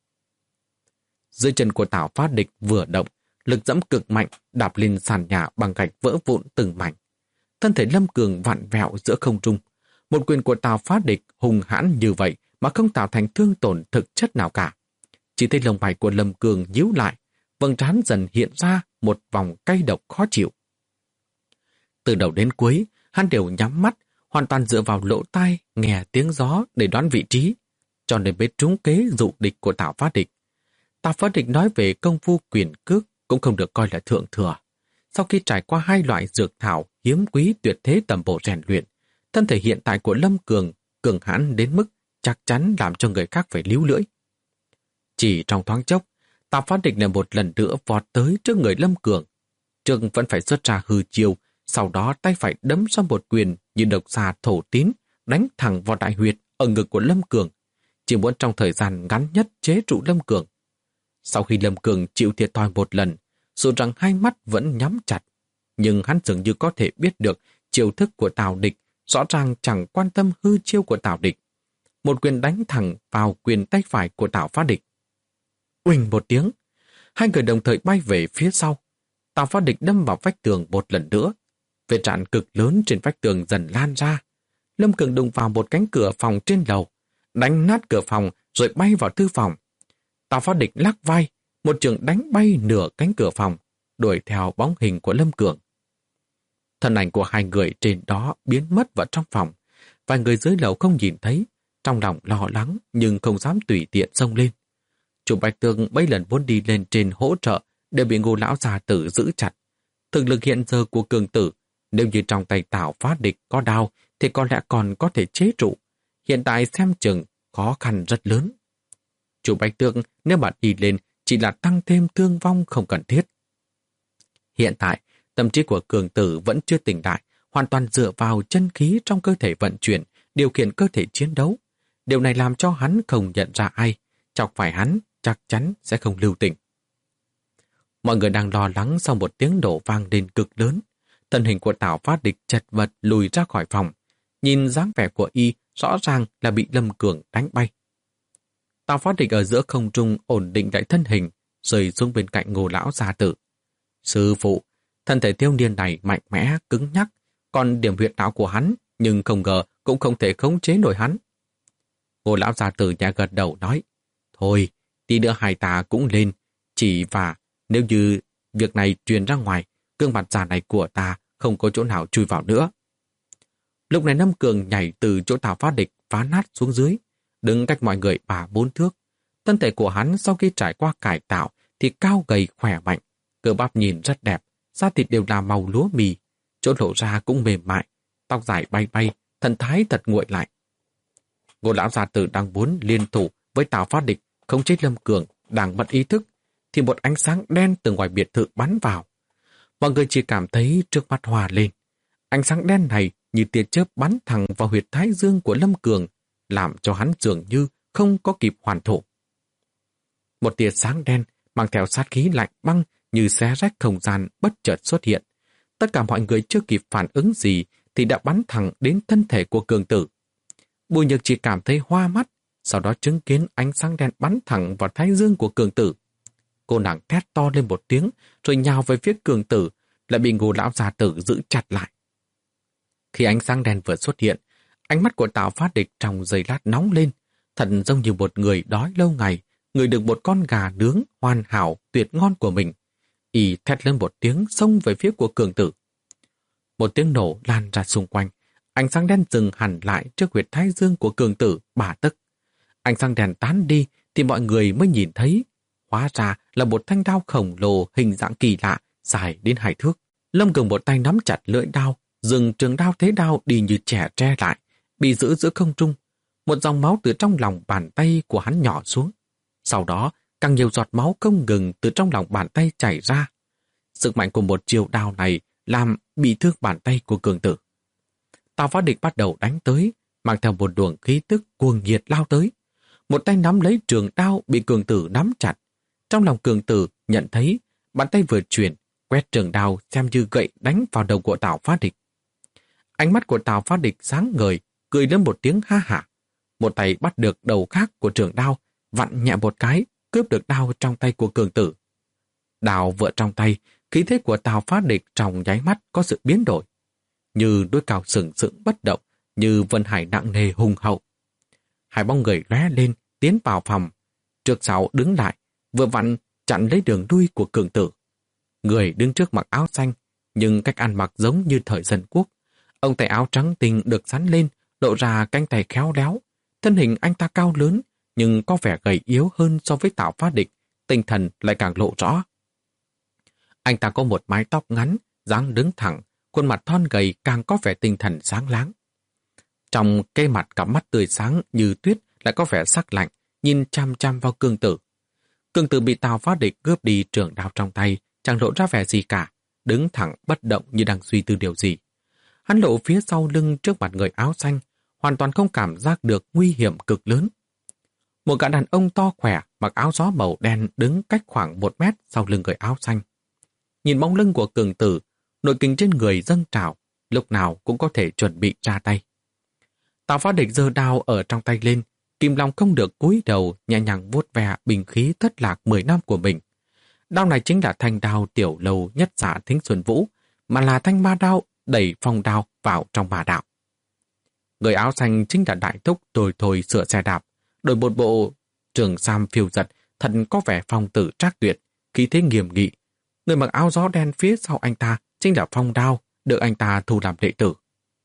Speaker 1: Dưới chân của Tào Phá Địch vừa động, lực dẫm cực mạnh đạp lên sàn nhà bằng gạch vỡ vụn từng mảnh. Thân thể Lâm Cường vặn vẹo giữa không trung. Một quyền của Tào Phá Địch hùng hãn như vậy mà không tạo thành thương tổn thực chất nào cả. Chỉ thấy lông mày của Lâm Cường nhíu lại, vầng trán dần hiện ra một vòng cay độc khó chịu. Từ đầu đến cuối, hắn đều nhắm mắt, hoàn toàn dựa vào lỗ tai nghe tiếng gió để đoán vị trí, cho nên biết trúng kế dụ địch của Tào Phá Địch. Tào Phá Địch nói về công phu quyền cước cũng không được coi là thượng thừa. Sau khi trải qua hai loại dược thảo hiếm quý tuyệt thế tầm bổ rèn luyện, thân thể hiện tại của Lâm Cường cường hãn đến mức chắc chắn làm cho người khác phải líu lưỡi. Chỉ trong thoáng chốc, Tào Phá Địch lại một lần nữa vọt tới trước người Lâm Cường. Trường vẫn phải xuất ra hư chiêu, sau đó tay phải đấm ra một quyền như độc xà thổ tín, đánh thẳng vào đại huyệt ở ngực của Lâm Cường, chỉ muốn trong thời gian ngắn nhất chế trụ Lâm Cường. Sau khi Lâm Cường chịu thiệt thòi một lần, dù rằng hai mắt vẫn nhắm chặt, nhưng hắn dường như có thể biết được chiêu thức của Tào Địch, rõ ràng chẳng quan tâm hư chiêu của Tào Địch. Một quyền đánh thẳng vào quyền tay phải của Tào Phá Địch. Uỳnh một tiếng, hai người đồng thời bay về phía sau. Tào Phá Địch đâm vào vách tường một lần nữa. Vết rạn cực lớn trên vách tường dần lan ra. Lâm Cường đụng vào một cánh cửa phòng trên lầu, đánh nát cửa phòng rồi bay vào thư phòng. Tào Phá Địch lắc vai, một trường đánh bay nửa cánh cửa phòng, đuổi theo bóng hình của Lâm Cường. Thân ảnh của hai người trên đó biến mất vào trong phòng. Vài người dưới lầu không nhìn thấy, trong lòng lo lắng nhưng không dám tùy tiện xông lên. Chủ Bạch Tường mấy lần muốn đi lên trên hỗ trợ đều bị Ngô lão gia tử giữ chặt. Thực lực hiện giờ của cường tử, nếu như trong tay Tào Phá Địch có đao thì có lẽ còn có thể chế trụ. Hiện tại xem chừng khó khăn rất lớn. Chủ Bạch Tường nếu bạn đi lên chỉ là tăng thêm thương vong không cần thiết. Hiện tại, tâm trí của cường tử vẫn chưa tỉnh lại, hoàn toàn dựa vào chân khí trong cơ thể vận chuyển, điều khiển cơ thể chiến đấu. Điều này làm cho hắn không nhận ra ai, chọc phải hắn chắc chắn sẽ không lưu tình. Mọi người đang lo lắng sau một tiếng nổ vang lên cực lớn. Thân hình của Tào Phá Địch chật vật lùi ra khỏi phòng. Nhìn dáng vẻ của y rõ ràng là bị Lâm Cường đánh bay. Tào Phá Địch ở giữa không trung ổn định lại thân hình, rơi xuống bên cạnh Ngô lão gia tử. Sư phụ, thân thể thiếu niên này mạnh mẽ, cứng nhắc, còn điểm huyệt não của hắn, nhưng không ngờ cũng không thể khống chế nổi hắn. Ngô lão gia tử nhà gật đầu nói, thôi, tí nữa hai ta cũng lên, chỉ và nếu như việc này truyền ra ngoài, gương mặt già này của ta không có chỗ nào chui vào nữa. Lúc này Lâm Cường nhảy từ chỗ Tào Phát Địch phá nát xuống dưới, đứng cách mọi người ba bốn thước. Thân thể của hắn sau khi trải qua cải tạo thì cao gầy khỏe mạnh, cơ bắp nhìn rất đẹp, da thịt đều là màu lúa mì, chỗ lộ ra cũng mềm mại, tóc dài bay bay, thần thái thật nguội lại. Ngô lão gia tử đang muốn liên thủ với Tào Phát Địch không chết Lâm Cường đang mất ý thức, thì một ánh sáng đen từ ngoài biệt thự bắn vào. Mọi người chỉ cảm thấy trước mắt hòa lên. Ánh sáng đen này như tia chớp bắn thẳng vào huyệt thái dương của Lâm Cường, làm cho hắn dường như không có kịp hoàn thổ. Một tia sáng đen mang theo sát khí lạnh băng như xé rách không gian bất chợt xuất hiện. Tất cả mọi người chưa kịp phản ứng gì thì đã bắn thẳng đến thân thể của cường tử. Bùi Nhược chỉ cảm thấy hoa mắt, sau đó chứng kiến ánh sáng đen bắn thẳng vào thái dương của cường tử. Cô nàng thét to lên một tiếng rồi nhào về phía cường tử, lại bị Ngô lão gia tử giữ chặt lại. Khi ánh sáng đen vừa xuất hiện, ánh mắt của Tào Phát Địch trong giây lát nóng lên, thật giống như một người đói lâu ngày, người được một con gà nướng hoàn hảo tuyệt ngon của mình. Y thét lên một tiếng xông về phía của cường tử. Một tiếng nổ lan ra xung quanh, ánh sáng đen dừng hẳn lại trước huyệt thái dương của cường tử bà tấc. Ánh sáng đen tán đi thì mọi người mới nhìn thấy, hóa ra là một thanh đao khổng lồ hình dạng kỳ lạ, dài đến hai thước. Lâm Cường một tay nắm chặt lưỡi đao, dừng trường đao thế đao đi như trẻ tre lại, bị giữ giữa không trung. Một dòng máu từ trong lòng bàn tay của hắn nhỏ xuống. Sau đó, càng nhiều giọt máu không ngừng từ trong lòng bàn tay chảy ra. Sức mạnh của một chiều đao này làm bị thương bàn tay của cường tử. Tào Phát Địch bắt đầu đánh tới, mang theo một luồng khí tức cuồng nhiệt lao tới. Một tay nắm lấy trường đao bị cường tử nắm chặt. Trong lòng cường tử nhận thấy bàn tay vừa chuyển, quét trường đao xem như gậy đánh vào đầu của Tào Phát Địch. Ánh mắt của Tào Phát Địch sáng ngời, cười lên một tiếng ha hả. Một tay bắt được đầu khác của trường đao, vặn nhẹ một cái, cướp được đao trong tay của cường tử. Đao vỡ trong tay, khí thế của Tào Phát Địch trong nháy mắt có sự biến đổi. Như đôi cào sừng sững bất động, như vân hải nặng nề hùng hậu. Hai bóng người lóe lên, tiến vào phòng. Trước sau đứng lại, vừa vặn chặn lấy đường lui của cường tử. Người đứng trước mặc áo xanh, nhưng cách ăn mặc giống như thời dân quốc. Ông tay áo trắng tinh được sắn lên, lộ ra cánh tay khéo léo. Thân hình anh ta cao lớn, nhưng có vẻ gầy yếu hơn so với Tào Phát Địch, tinh thần lại càng lộ rõ. Anh ta có một mái tóc ngắn, dáng đứng thẳng, khuôn mặt thon gầy càng có vẻ tinh thần sáng láng. Trong cây mặt cặp mắt tươi sáng như tuyết lại có vẻ sắc lạnh, nhìn chăm chăm vào cường tử. Cường tử bị Tào Phát Địch cướp đi trường đao trong tay, chẳng lộ ra vẻ gì cả, đứng thẳng bất động như đang suy tư điều gì. Hắn lộ phía sau lưng trước mặt người áo xanh, hoàn toàn không cảm giác được nguy hiểm cực lớn. Một gã đàn ông to khỏe, mặc áo gió màu đen đứng cách khoảng một mét sau lưng người áo xanh. Nhìn bóng lưng của cường tử, nội kình trên người dâng trào, lúc nào cũng có thể chuẩn bị ra tay. Tào Phát Địch giơ đao ở trong tay lên, kìm lòng không được cúi đầu nhẹ nhàng vuốt ve bình khí thất lạc mười năm của mình. Đao này chính là thanh đao tiểu lâu nhất giả Thính Xuân Vũ, mà là thanh ma đao đẩy phong đao vào trong ma đạo. Người áo xanh chính là đại thúc thôi thôi sửa xe đạp, đổi một bộ trường sam phiêu giật, thật có vẻ phong tử trác tuyệt, khí thế nghiêm nghị. Người mặc áo gió đen phía sau anh ta chính là phong đao, được anh ta thu làm đệ tử.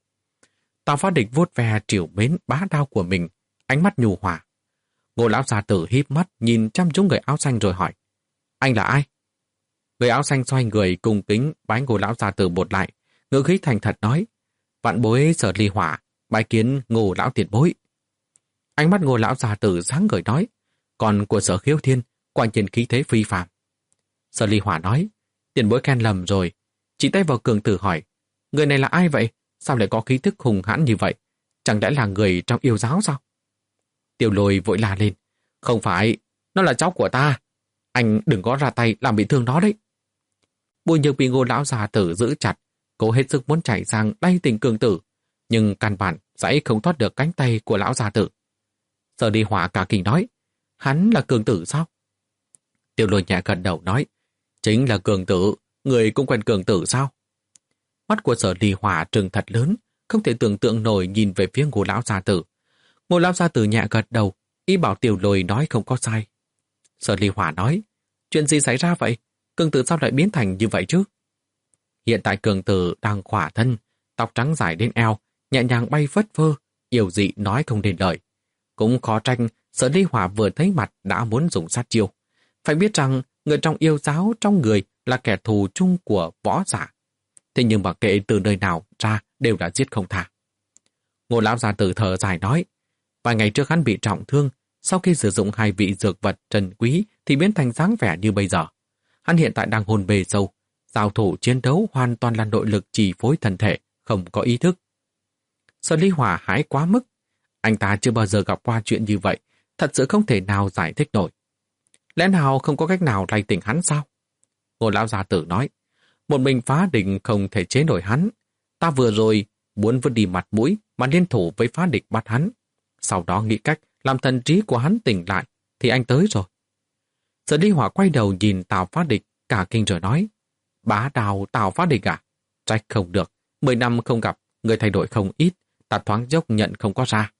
Speaker 1: Tào Phát Địch vuốt ve trìu mến bá đao của mình, ánh mắt nhu hòa. Ngô lão gia tử híp mắt nhìn chăm chú người áo xanh rồi hỏi, anh là ai? Người áo xanh xoay người cung kính bái Ngô lão gia tử một lại, ngữ khí thành thật nói, vạn bối Sở Ly Hỏa, bái kiến Ngô lão tiền bối. Ánh mắt Ngô lão gia tử sáng ngời nói, còn của Sở Khiếu Thiên, quả nhiên khí thế phi phàm. Sở Ly Hỏa nói, tiền bối khen lầm rồi. Chỉ tay vào cường tử hỏi, người này là ai vậy? Sao lại có khí thức hùng hãn như vậy? Chẳng lẽ là người trong yêu giáo sao? Tiêu Lôi vội la lên, không phải, nó là cháu của ta. Anh đừng có ra tay làm bị thương nó đấy. Bùi Nhược bị Ngô lão già tử giữ chặt, cố hết sức muốn chạy sang đay tình cường tử, nhưng căn bản dãy không thoát được cánh tay của lão già tử. Sở Ly Hỏa cả kinh nói, hắn là cường tử sao? Tiêu Lôi nhẹ gật đầu nói, chính là cường tử, người cũng quen cường tử sao? Mắt của Sở Ly Hỏa trừng thật lớn, không thể tưởng tượng nổi nhìn về phía Ngô lão gia tử. Ngô lão gia tử nhẹ gật đầu, ý bảo Tiểu Lôi nói không có sai. Sở Ly Hỏa nói, chuyện gì xảy ra vậy? Cường tử sao lại biến thành như vậy chứ? Hiện tại cường tử đang khỏa thân, tóc trắng dài đến eo, nhẹ nhàng bay phất phơ, yêu dị nói không nên lời. Cũng khó trách Sở Ly Hỏa vừa thấy mặt đã muốn dùng sát chiêu. Phải biết rằng người trong yêu giáo trong người là kẻ thù chung của võ giả. Thế nhưng mà kệ từ nơi nào ra đều đã giết không tha. Ngô lão gia tử thở dài nói, vài ngày trước hắn bị trọng thương, sau khi sử dụng hai vị dược vật trân quý thì biến thành dáng vẻ như bây giờ. Hắn hiện tại đang hôn mê sâu, giao thủ chiến đấu hoàn toàn là nội lực chi phối thân thể, không có ý thức. Sở Ly Hỏa hãi quá mức, anh ta chưa bao giờ gặp qua chuyện như vậy, thật sự không thể nào giải thích nổi. Lẽ nào không có cách nào lay tỉnh hắn sao? Ngô lão gia tử nói, một mình Phá Địch không thể chế nổi hắn. Ta vừa rồi muốn vứt đi mặt mũi mà liên thủ với Phá Địch bắt hắn. Sau đó nghĩ cách làm thần trí của hắn tỉnh lại, thì anh tới rồi. Sở Ly Hỏa quay đầu nhìn Tào Phá Địch, cả kinh rồi nói, bá đạo Tào Phá Địch à? Trách không được, mười năm không gặp, người thay đổi không ít, ta thoáng dốc nhận không có ra.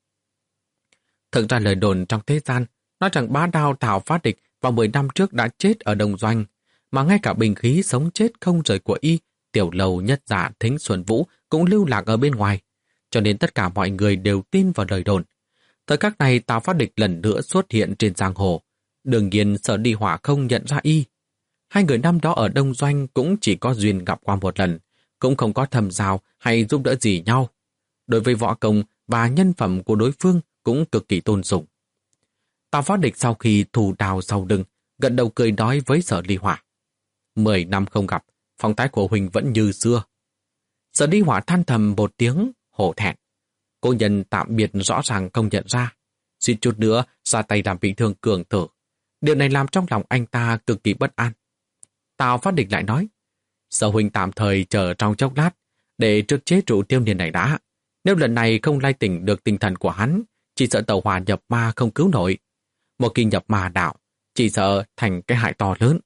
Speaker 1: Thực ra lời đồn trong thế gian nói rằng bá đạo Tào Phá Địch vào mười năm trước đã chết ở Đông Doanh, mà ngay cả bình khí sống chết không rời của y, Tiểu Lầu, Nhất Dạ, Thính Xuân Vũ cũng lưu lạc ở bên ngoài, cho nên tất cả mọi người đều tin vào lời đồn. Thời khắc này Tào Phá Địch lần nữa xuất hiện trên giang hồ, đương nhiên Sở Ly Hỏa không nhận ra y. Hai người năm đó ở Đông Doanh cũng chỉ có duyên gặp qua một lần, cũng không có thầm giao hay giúp đỡ gì nhau. Đối với võ công và nhân phẩm của đối phương cũng cực kỳ tôn sùng. Tào Phá Địch sau khi thù đào sau lưng, gật đầu cười nói với Sở Ly Hỏa, Mười năm không gặp, phong thái của Huỳnh vẫn như xưa. Sở Ly Hỏa than thầm một tiếng, hổ thẹn. Cô nhân tạm biệt rõ ràng không nhận ra, suýt chút nữa ra tay làm bị thương cường tử. Điều này làm trong lòng anh ta cực kỳ bất an. Tào Phát Địch lại nói, Sở Huỳnh tạm thời chờ trong chốc lát, để trước chế trụ tiêu niên này đã. Nếu lần này không lay tỉnh được tinh thần của hắn, chỉ sợ tàu hỏa nhập ma không cứu nổi. Một khi nhập ma đạo, chỉ sợ thành cái hại to lớn.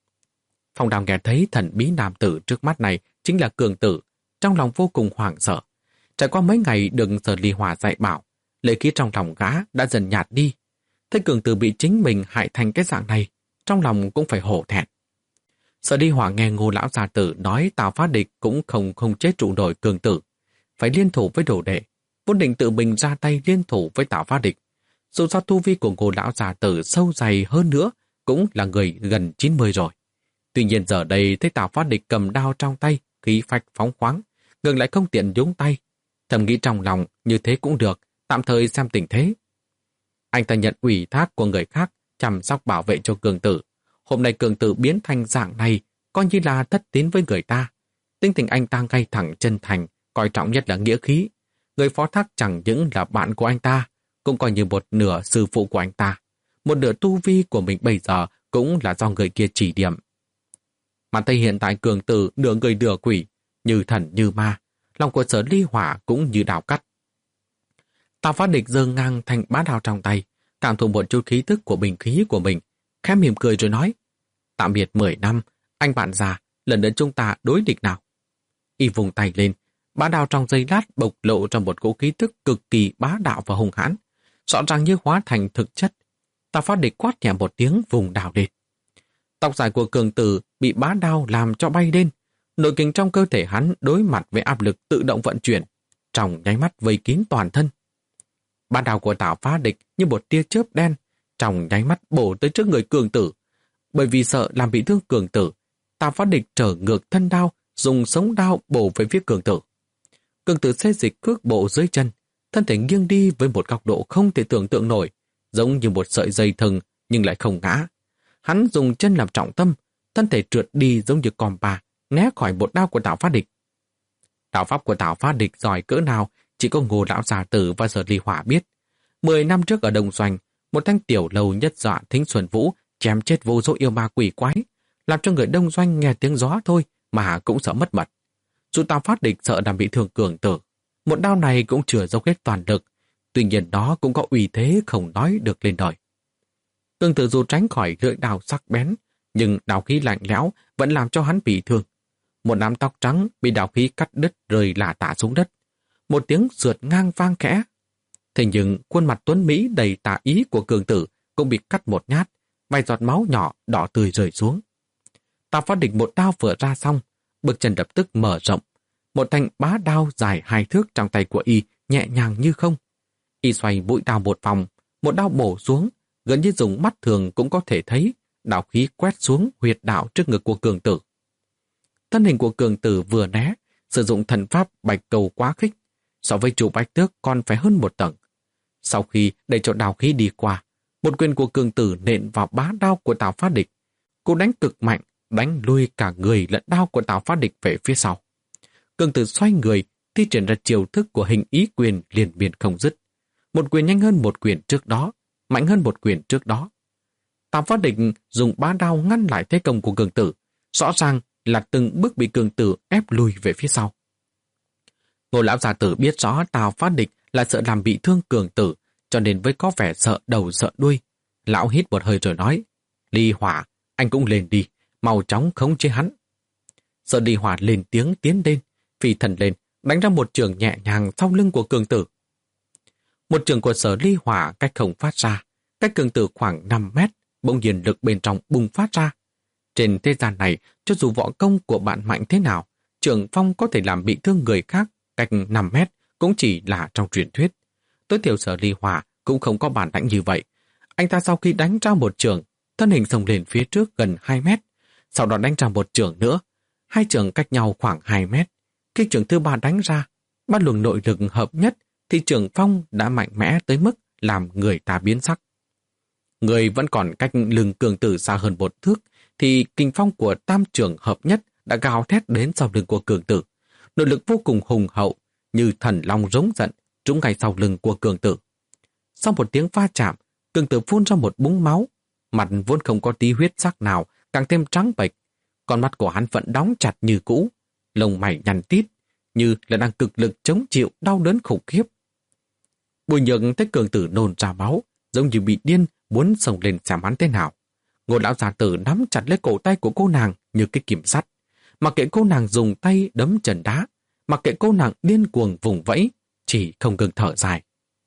Speaker 1: Phong Đào nghe thấy thần bí nam tử trước mắt này chính là cường tử, trong lòng vô cùng hoảng sợ. Trải qua mấy ngày được Sở Ly Hỏa dạy bảo, lệ khí trong lòng gã đã dần nhạt đi. Thấy cường tử bị chính mình hại thành cái dạng này, trong lòng cũng phải hổ thẹn. Sở Ly Hỏa nghe Ngô lão gia tử nói Tào Phát Địch cũng không không chết trụ nổi cường tử, phải liên thủ với đồ đệ, vốn định tự mình ra tay liên thủ với Tào Phát Địch. Dù sao tu vi của Ngô lão gia tử sâu dày hơn nữa, cũng là người gần chín mươi rồi. Tuy nhiên giờ đây thấy Tào Phát Địch cầm đao trong tay, khí phách phóng khoáng, ngừng lại không tiện nhúng tay. Thầm nghĩ trong lòng như thế cũng được, tạm thời xem tình thế. Anh ta nhận ủy thác của người khác chăm sóc bảo vệ cho cường tử. Hôm nay cường tử biến thành dạng này, coi như là thất tín với người ta. Tính tình anh ta ngay thẳng chân thành, coi trọng nhất là nghĩa khí. Người phó thác chẳng những là bạn của anh ta, cũng coi như một nửa sư phụ của anh ta. Một nửa tu vi của mình bây giờ cũng là do người kia chỉ điểm. Mà thấy hiện tại cường tử nửa người nửa quỷ, như thần như ma, lòng của Sở Ly Hỏa cũng như đào cắt. Tào Phát Địch giơ ngang thanh bá đao trong tay, cảm thụ một chút khí tức của bình khí của mình, khẽ mỉm cười rồi nói, tạm biệt mười năm, anh bạn già, lần đến chúng ta đối địch nào. Y vùng tay lên, bá đao trong giây lát bộc lộ trong một cỗ khí tức cực kỳ bá đạo và hung hãn, rõ ràng như hóa thành thực chất. Tào Phát Địch quát nhẹ một tiếng vùng đào lên. Tóc dài của cường tử bị bá đao làm cho bay lên, nội kình trong cơ thể hắn đối mặt với áp lực tự động vận chuyển, trong nháy mắt vây kín toàn thân. Bá đao của Tào Phát Địch như một tia chớp đen, trong nháy mắt bổ tới trước người cường tử. Bởi vì sợ làm bị thương cường tử, Tào Phát Địch trở ngược thân đao, dùng sống đao bổ về phía cường tử. Cường tử xê dịch cước bộ dưới chân, thân thể nghiêng đi với một góc độ không thể tưởng tượng nổi, giống như một sợi dây thừng nhưng lại không ngã. Hắn dùng chân làm trọng tâm, thân thể trượt đi giống như con bà, né khỏi một đao của Tào Phát Địch. Đạo pháp của Tào Phát Địch giỏi cỡ nào chỉ có Ngô lão già tử và Sở Ly Hỏa biết. Mười năm trước ở Đông Doanh, một thanh Tiểu Lầu, Nhất Dạ, Thính Xuân Vũ chém chết vô số yêu ma quỷ quái, làm cho người Đông Doanh nghe tiếng gió thôi mà cũng sợ mất mật. Dù Tào Phát Địch sợ làm bị thương cường tử, một đao này cũng chưa dốc hết toàn lực, tuy nhiên đó cũng có uy thế không nói được lên đời. Cường tử dù tránh khỏi lưỡi đao sắc bén, nhưng đao khí lạnh lẽo vẫn làm cho hắn bị thương. một nắm tóc trắng bị đào khí cắt đứt rơi lả tả xuống đất. Một tiếng rượt ngang vang khẽ. Thế nhưng khuôn mặt tuấn Mỹ đầy tà ý của cường tử cũng bị cắt một nhát, vài giọt máu nhỏ đỏ tươi rơi xuống. Tào Phát Địch một đao vừa ra xong, bước chân lập tức mở rộng. Một thanh bá đao dài hai thước trong tay của y nhẹ nhàng như không. Y xoay mũi đao một vòng, một đao bổ xuống, gần như dùng mắt thường cũng có thể thấy đạo khí quét xuống huyệt đạo trước ngực của cường tử. Thân hình của cường tử vừa né, sử dụng thần pháp bạch cầu quá khích, so với chủ bạch tước còn phải hơn một tầng. Sau khi đẩy cho đao khí đi qua, một quyền của cường tử nện vào bá đao của Tào Phát Địch. Cô đánh cực mạnh, đánh lui cả người lẫn đao của Tào Phát Địch về phía sau. Cường tử xoay người, thi triển ra chiêu thức của hình ý quyền liền miên không dứt. Một quyền nhanh hơn một quyền trước đó, mạnh hơn một quyền trước đó. Tào Phát Địch dùng bá đao ngăn lại thế công của cường tử, rõ ràng là từng bước bị cường tử ép lùi về phía sau. Ngô lão gia tử biết rõ Tào Phát Địch là sợ làm bị thương cường tử, cho nên với có vẻ sợ đầu sợ đuôi. Lão hít một hơi rồi nói, Ly Hỏa, anh cũng lên đi, mau chóng khống chế hắn. Sợ Ly Hỏa lên tiếng tiến lên, phi thần lên, đánh ra một trường nhẹ nhàng sau lưng của cường tử. Một trường của Sở Ly Hỏa cách không phát ra, cách cường tử khoảng năm mét, bỗng nhiên lực bên trong bùng phát ra. Trên thế gian này, cho dù võ công của bạn mạnh thế nào, trường phong có thể làm bị thương người khác cách năm mét cũng chỉ là trong truyền thuyết. Tối thiểu Sở Ly Hỏa cũng không có bản lãnh như vậy. Anh ta sau khi đánh ra một trường, thân hình xông lên phía trước gần hai mét, sau đó đánh ra một trường nữa, hai trường cách nhau khoảng hai mét. Khi trường thứ ba đánh ra, ba luồng nội lực hợp nhất thì trường phong đã mạnh mẽ tới mức làm người ta biến sắc. Người vẫn còn cách lưng cường tử xa hơn một thước, thì kình phong của tam trường hợp nhất đã gào thét đến sau lưng của cường tử. Nội lực vô cùng hùng hậu, như thần long rống giận, trúng ngay sau lưng của cường tử. Sau một tiếng va chạm, cường tử phun ra một búng máu, mặt vốn không có tí huyết sắc nào, càng thêm trắng bệch. Con mắt của hắn vẫn đóng chặt như cũ, lông mày nhăn tít, như là đang cực lực chống chịu đau đớn khủng khiếp. Bùi Nhược thấy cường tử nôn ra máu, giống như bị điên, muốn xông lên xem hắn thế nào. Ngô lão gia tử nắm chặt lấy cổ tay của cô nàng như cái kìm sắt, mặc kệ cô nàng dùng tay đấm trần đá, mặc kệ cô nàng điên cuồng vùng vẫy, chỉ không ngừng thở dài.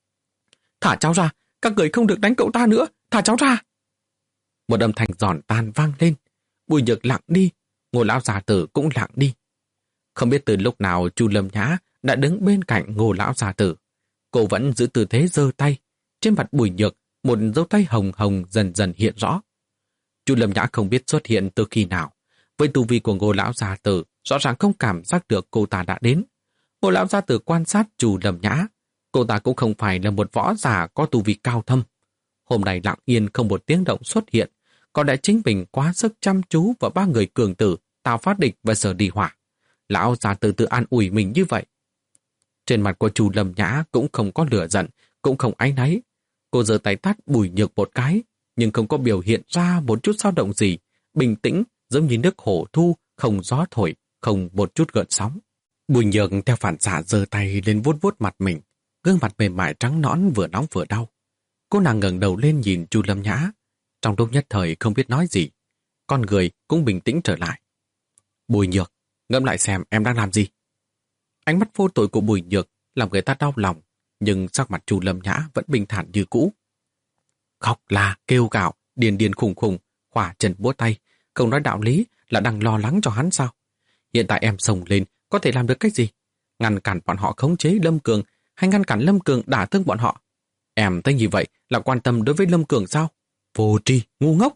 Speaker 1: Thả cháu ra, các người không được đánh cậu ta nữa, thả cháu ra. Một âm thanh giòn tan vang lên, Bùi Nhược lặng đi, Ngô lão gia tử cũng lặng đi. Không biết từ lúc nào Chu Lâm Nhã đã đứng bên cạnh Ngô lão gia tử. Cô vẫn giữ tư thế giơ tay, trên mặt Bùi Nhược một dấu tay hồng hồng dần dần hiện rõ. Chu Lâm Nhã không biết xuất hiện từ khi nào. Với tu vi của Ngô lão gia tử, rõ ràng không cảm giác được cô ta đã đến. Ngô lão gia tử quan sát Chu Lâm Nhã, cô ta cũng không phải là một võ giả có tu vi cao thâm. Hôm nay lặng yên không một tiếng động xuất hiện, có lẽ chính mình quá sức chăm chú vào ba người cường tử, Tào Phát Địch và Sở Ly Hỏa. Lão gia tử tự an ủi mình như vậy. Trên mặt của Chu Lâm Nhã cũng không có lửa giận, cũng không áy náy. Cô giơ tay tát Bùi Nhược một cái, nhưng không có biểu hiện ra một chút dao động gì, bình tĩnh giống như nước hồ thu, không gió thổi, không một chút gợn sóng. Bùi Nhược theo phản xạ giơ tay lên vuốt vuốt mặt mình, gương mặt mềm mại trắng nõn vừa nóng vừa đau. Cô nàng ngẩng đầu lên nhìn Chu Lâm Nhã, trong lúc nhất thời không biết nói gì, con người cũng bình tĩnh trở lại. Bùi Nhược, ngẫm lại xem em đang làm gì. Ánh mắt vô tội của Bùi Nhược làm người ta đau lòng, nhưng sắc mặt Chu Lâm Nhã vẫn bình thản như cũ. Khóc la, kêu gào, điên điên khùng khùng, khỏa chân búa tay, không nói đạo lý là đang lo lắng cho hắn sao? Hiện tại em xông lên, có thể làm được cách gì? Ngăn cản bọn họ khống chế Lâm Cường, hay ngăn cản Lâm Cường đả thương bọn họ? Em thấy như vậy là quan tâm đối với Lâm Cường sao? Vô tri, ngu ngốc!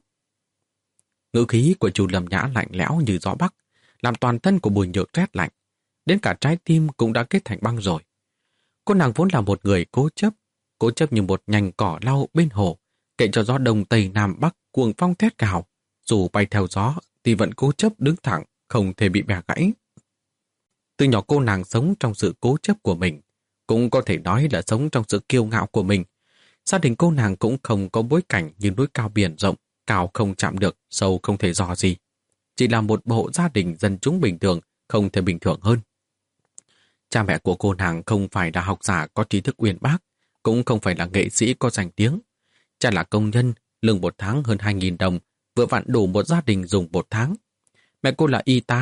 Speaker 1: Ngữ khí của Chu Lâm Nhã lạnh lẽo như gió bắc, làm toàn thân của Bùi Nhược rét lạnh. Đến cả trái tim cũng đã kết thành băng rồi. Cô nàng vốn là một người cố chấp, cố chấp như một nhành cỏ lau bên hồ, kệ cho gió đông tây nam bắc cuồng phong thét cào, dù bay theo gió thì vẫn cố chấp đứng thẳng, không thể bị bẻ gãy. Từ nhỏ cô nàng sống trong sự cố chấp của mình, cũng có thể nói là sống trong sự kiêu ngạo của mình. Gia đình cô nàng cũng không có bối cảnh như núi cao biển rộng, cao không chạm được, sâu không thể dò gì. Chỉ là một bộ gia đình dân chúng bình thường, không thể bình thường hơn. Cha mẹ của cô nàng không phải là học giả có trí thức uyên bác, cũng không phải là nghệ sĩ có danh tiếng. Cha là công nhân, lương một tháng hơn hai nghìn đồng, vừa vặn đủ một gia đình dùng một tháng. Mẹ cô là y tá,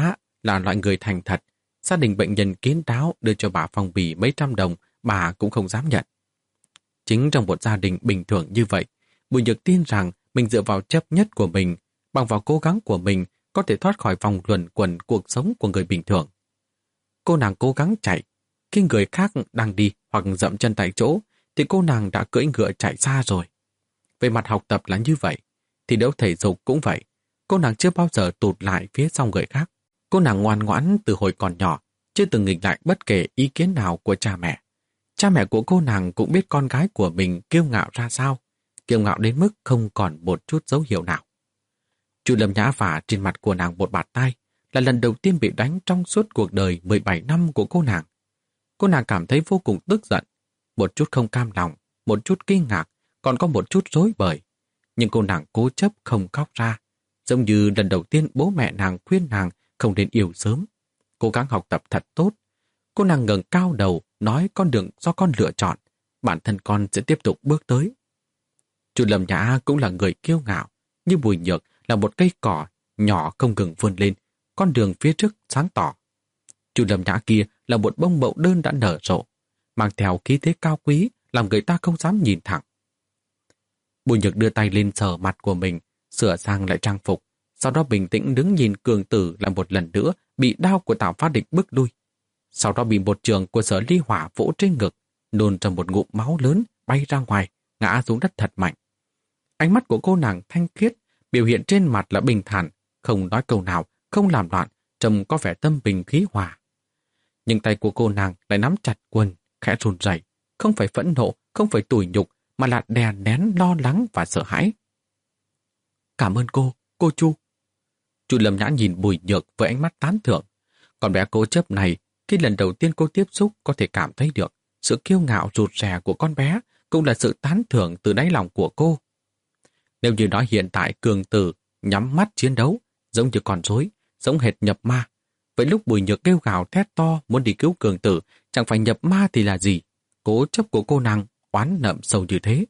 Speaker 1: là loại người thành thật. Gia đình bệnh nhân kín đáo đưa cho bà phong bì mấy trăm đồng, bà cũng không dám nhận. Chính trong một gia đình bình thường như vậy, Bùi Nhược tin rằng mình dựa vào chấp nhất của mình, bằng vào cố gắng của mình, có thể thoát khỏi vòng luẩn quẩn cuộc sống của người bình thường. Cô nàng cố gắng chạy. Khi người khác đang đi hoặc dậm chân tại chỗ, thì cô nàng đã cưỡi ngựa chạy xa rồi. Về mặt học tập là như vậy, thi đấu thể dục cũng vậy. Cô nàng chưa bao giờ tụt lại phía sau người khác. Cô nàng ngoan ngoãn từ hồi còn nhỏ, chưa từng nghịch lại bất kể ý kiến nào của cha mẹ. Cha mẹ của cô nàng cũng biết con gái của mình kiêu ngạo ra sao, kiêu ngạo đến mức không còn một chút dấu hiệu nào. Chu Lâm Nhã vả trên mặt của nàng một bạt tay, là lần đầu tiên bị đánh trong suốt cuộc đời mười bảy năm của cô nàng. Cô nàng cảm thấy vô cùng tức giận, một chút không cam lòng, một chút kinh ngạc, còn có một chút rối bời. Nhưng cô nàng cố chấp không khóc ra, giống như lần đầu tiên bố mẹ nàng khuyên nàng không nên yêu sớm, cố gắng học tập thật tốt. Cô nàng ngẩng cao đầu, nói con đường do con lựa chọn, bản thân con sẽ tiếp tục bước tới. Chu Lâm Nhã cũng là người kiêu ngạo, như Bùi Nhược là một cây cỏ nhỏ không ngừng vươn lên, con đường phía trước sáng tỏ. Chu Lâm Nhã kia là một bông mậu đơn đã nở rộ, mang theo khí thế cao quý, làm người ta không dám nhìn thẳng. Bùi Nhược đưa tay lên sờ mặt của mình, sửa sang lại trang phục, sau đó bình tĩnh đứng nhìn Cường Tử lại một lần nữa bị đao của Tào Phát Địch bức lui. Sau đó bị một trường của Sở Ly Hỏa vỗ trên ngực, nôn ra một ngụm máu lớn, bay ra ngoài, ngã xuống đất thật mạnh. Ánh mắt của cô nàng thanh khiết, biểu hiện trên mặt là bình thản, không nói câu nào, không làm loạn, trông có vẻ tâm bình khí hòa. Nhưng tay của cô nàng lại nắm chặt quần, khẽ run rẩy, không phải phẫn nộ, không phải tủi nhục, mà là đè nén lo lắng và sợ hãi. Cảm ơn cô, cô Chu. Chu Lâm Nhã nhìn Bùi Nhược với ánh mắt tán thưởng. Con bé cố chấp này, khi lần đầu tiên cô tiếp xúc có thể cảm thấy được sự kiêu ngạo rụt rè của con bé, cũng là sự tán thưởng từ đáy lòng của cô. Nếu như nói hiện tại Cường Tử nhắm mắt chiến đấu, giống như con rối, giống hệt nhập ma, vậy lúc Bùi Nhược kêu gào thét to muốn đi cứu Cường Tử, chẳng phải nhập ma thì là gì? Cố chấp của cô nàng oán nậm sâu như thế.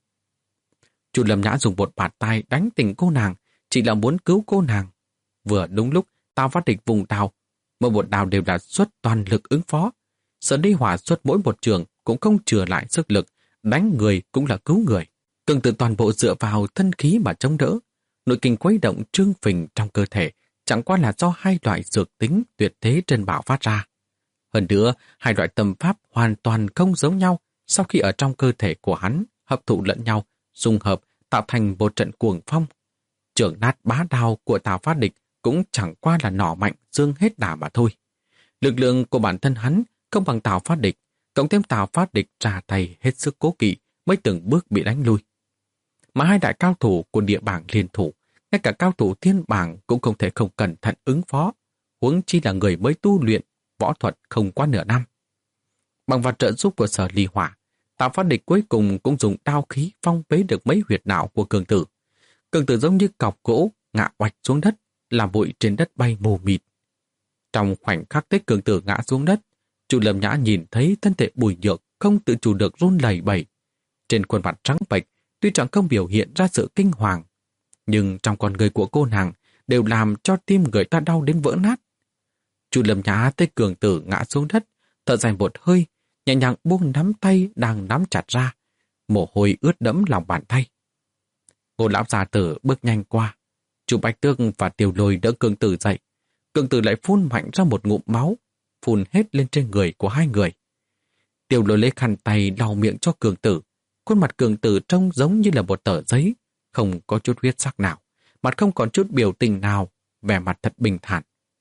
Speaker 1: Chu Lâm Nhã dùng một bạt tay đánh tỉnh cô nàng, chỉ là muốn cứu cô nàng. Vừa đúng lúc Tào Phát Địch vùng đào, mỗi một đào đều là xuất toàn lực ứng phó. Sở Ly Hỏa xuất mỗi một trường cũng không chừa lại sức lực, đánh người cũng là cứu người. Cường Tử toàn bộ dựa vào thân khí mà chống đỡ. Nội kinh quấy động trương phình trong cơ thể chẳng qua là do hai loại dược tính tuyệt thế trên bảo phát ra. Hơn nữa, hai loại tâm pháp hoàn toàn không giống nhau, sau khi ở trong cơ thể của hắn hợp thụ lẫn nhau, dung hợp tạo thành một trận cuồng phong. Trường nát bá đao của Tào Phát Địch cũng chẳng qua là nỏ mạnh dương hết đà mà thôi. Lực lượng của bản thân hắn không bằng Tào Phát Địch, cộng thêm Tào Phát Địch ra tay hết sức cố kỵ mới từng bước bị đánh lui. Mà hai đại cao thủ của địa bảng liên thủ, ngay cả cao thủ thiên bảng cũng không thể không cẩn thận ứng phó, huống chi là người mới tu luyện võ thuật không quá nửa năm. Bằng vào trợ giúp của Sở Ly Hỏa, Tào Phát Địch cuối cùng cũng dùng đao khí phong bế được mấy huyệt não của Cường Tử. Cường Tử giống như cọc gỗ ngã oạch xuống đất, làm bụi trên đất bay mù mịt. Trong khoảnh khắc tích Cường Tử ngã xuống đất, Chu Lâm Nhã nhìn thấy thân thể Bùi Nhược không tự chủ được run lẩy bẩy. Trên khuôn mặt trắng bệch, tuy chẳng không biểu hiện ra sự kinh hoàng, nhưng trong con người của cô nàng đều làm cho tim người ta đau đến vỡ nát. Chu Lâm Nhã thấy Cường Tử ngã xuống đất, thở dài một hơi, nhẹ nhàng buông nắm tay đang nắm chặt ra, mồ hôi ướt đẫm lòng bàn tay. Ngô lão già tử bước nhanh qua, Chu Bạch Tước và Tiểu Lôi đỡ Cường Tử dậy. Cường Tử lại phun mạnh ra một ngụm máu, phun hết lên trên người của hai người. Tiểu Lôi lấy khăn tay lau miệng cho Cường Tử. Khuôn mặt Cường Tử trông giống như là một tờ giấy, không có chút huyết sắc nào, mặt không còn chút biểu tình nào, vẻ mặt thật bình thản.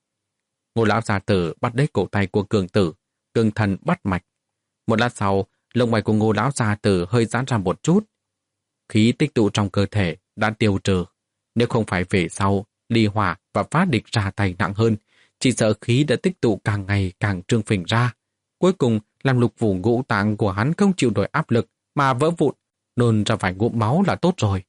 Speaker 1: Ngô lão già tử bắt lấy cổ tay của Cường Tử, Cường Thần bắt mạch. Một lát sau, lông mày của Ngô lão già tử hơi giãn ra một chút. Khí tích tụ trong cơ thể đã tiêu trừ. Nếu không phải về sau, Ly Hỏa và Phát Địch ra tay nặng hơn, chỉ sợ khí đã tích tụ càng ngày càng trương phình ra. Cuối cùng, làm lục phủ ngũ tạng của hắn không chịu nổi áp lực mà vỡ vụn, nôn ra vài ngụm máu là tốt rồi.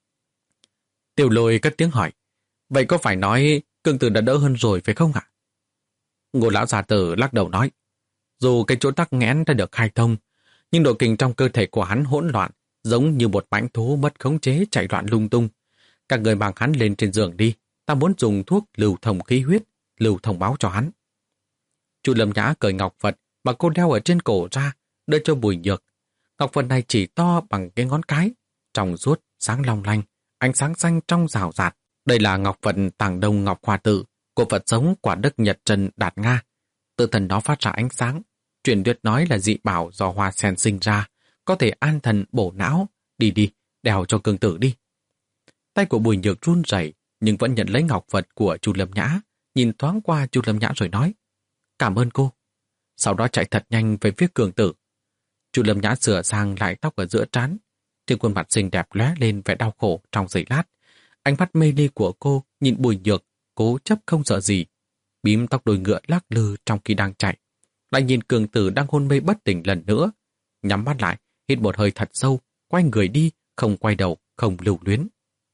Speaker 1: Tiểu Lôi cất tiếng hỏi, vậy có phải nói Cường Tử đã đỡ hơn rồi phải không ạ? Ngô lão già tử lắc đầu nói, dù cái chỗ tắc nghẽn đã được khai thông, nhưng độ kinh trong cơ thể của hắn hỗn loạn, giống như một mãnh thú mất khống chế chạy loạn lung tung. Các người mang hắn lên trên giường đi, ta muốn dùng thuốc lưu thông khí huyết, lưu thông máu cho hắn. Chu Lâm Nhã cởi ngọc Phật mà cô đeo ở trên cổ ra, đưa cho Bùi Nhược. Ngọc Phật này chỉ to bằng cái ngón cái, trong suốt, sáng long lanh, ánh sáng xanh trong rào rạt. Đây là ngọc Phật Tàng Đông Ngọc Hòa Tự của Phật sống quả Đức Nhật Trần Đạt Nga. Tự thần đó phát ra ánh sáng. Truyền thuyết nói là dị bảo do hoa sen sinh ra, có thể an thần bổ não. Đi đi, đeo cho cường tử đi. Tay của Bùi Nhược run rẩy nhưng vẫn nhận lấy ngọc Phật của Chu Lâm Nhã, nhìn thoáng qua Chu Lâm Nhã rồi nói, cảm ơn cô. Sau đó chạy thật nhanh về phía cường tử. Chu Lâm Nhã sửa sang lại tóc ở giữa trán, trên khuôn mặt xinh đẹp lóe lên vẻ đau khổ trong giây lát. Ánh mắt mê ly của cô nhìn Bùi Nhược, cố chấp không sợ gì, bím tóc đuôi ngựa lắc lư trong khi đang chạy. Lại nhìn cường tử đang hôn mê bất tỉnh lần nữa, nhắm mắt lại, hít một hơi thật sâu, quay người đi, không quay đầu, không lưu luyến.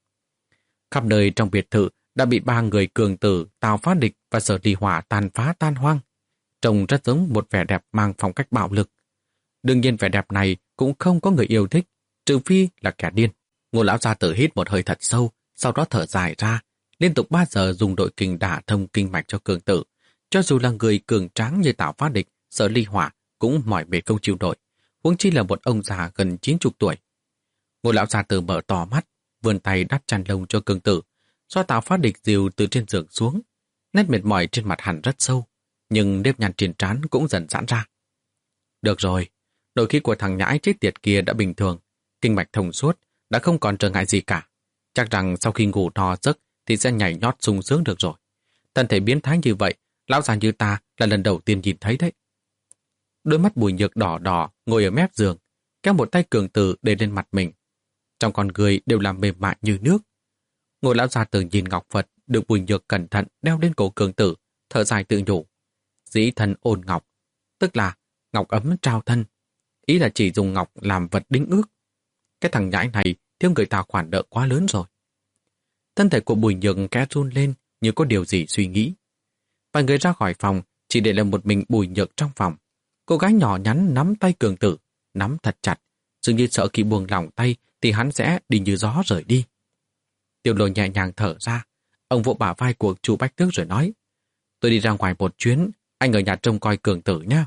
Speaker 1: Khắp nơi trong biệt thự đã bị ba người cường tử, Tào Phá Địch và Sở Ly Hỏa tàn phá tan hoang. Trông rất giống một vẻ đẹp mang phong cách bạo lực. Đương nhiên vẻ đẹp này cũng không có người yêu thích, trừ phi là kẻ điên. Ngô lão gia tử hít một hơi thật sâu, sau đó thở dài ra, liên tục ba giờ dùng đội kình đả thông kinh mạch cho cường tử. Cho dù là người cường tráng như Tào Phá Địch, Sở Ly Hỏa cũng mỏi mệt không chịu nổi, huống chi là một ông già gần chín chục tuổi. Ngô lão gia tử mở to mắt, vươn tay đắp chăn lông cho cường tử, do Tào Phá Địch dìu từ trên giường xuống. Nét mệt mỏi trên mặt hẳn rất sâu, nhưng nếp nhăn trên trán cũng dần giãn ra. Được rồi, nội khí của thằng nhãi chết tiệt kia đã bình thường, kinh mạch thông suốt, đã không còn trở ngại gì cả. Chắc rằng sau khi ngủ no giấc thì sẽ nhảy nhót sung sướng được rồi. Thân thể biến thái như vậy, lão già như ta là lần đầu tiên nhìn thấy đấy. Đôi mắt Bùi Nhược đỏ đỏ ngồi ở mép giường, kéo một tay cường tử để lên mặt mình. Trong con người đều là mềm mại như nước. Ngồi lão già tử nhìn ngọc Phật được Bùi Nhược cẩn thận đeo lên cổ cường tử, thở dài tự nhủ. Dĩ thân ôn ngọc, tức là ngọc ấm trao thân. Ý là chỉ dùng ngọc làm vật đính ước. Cái thằng nhãi này thiếu người ta khoản nợ quá lớn rồi. Thân thể của Bùi Nhược khẽ run lên như có điều gì suy nghĩ. Vài người ra khỏi phòng, chỉ để lại một mình Bùi Nhược trong phòng. Cô gái nhỏ nhắn nắm tay cường tử, nắm thật chặt, dường như sợ khi buông lỏng tay thì hắn sẽ đi như gió rời đi. Tiêu Lôi nhẹ nhàng thở ra, ông vỗ bả vai của chú Bách Tước rồi nói, tôi đi ra ngoài một chuyến, anh ở nhà trông coi cường tử nhé.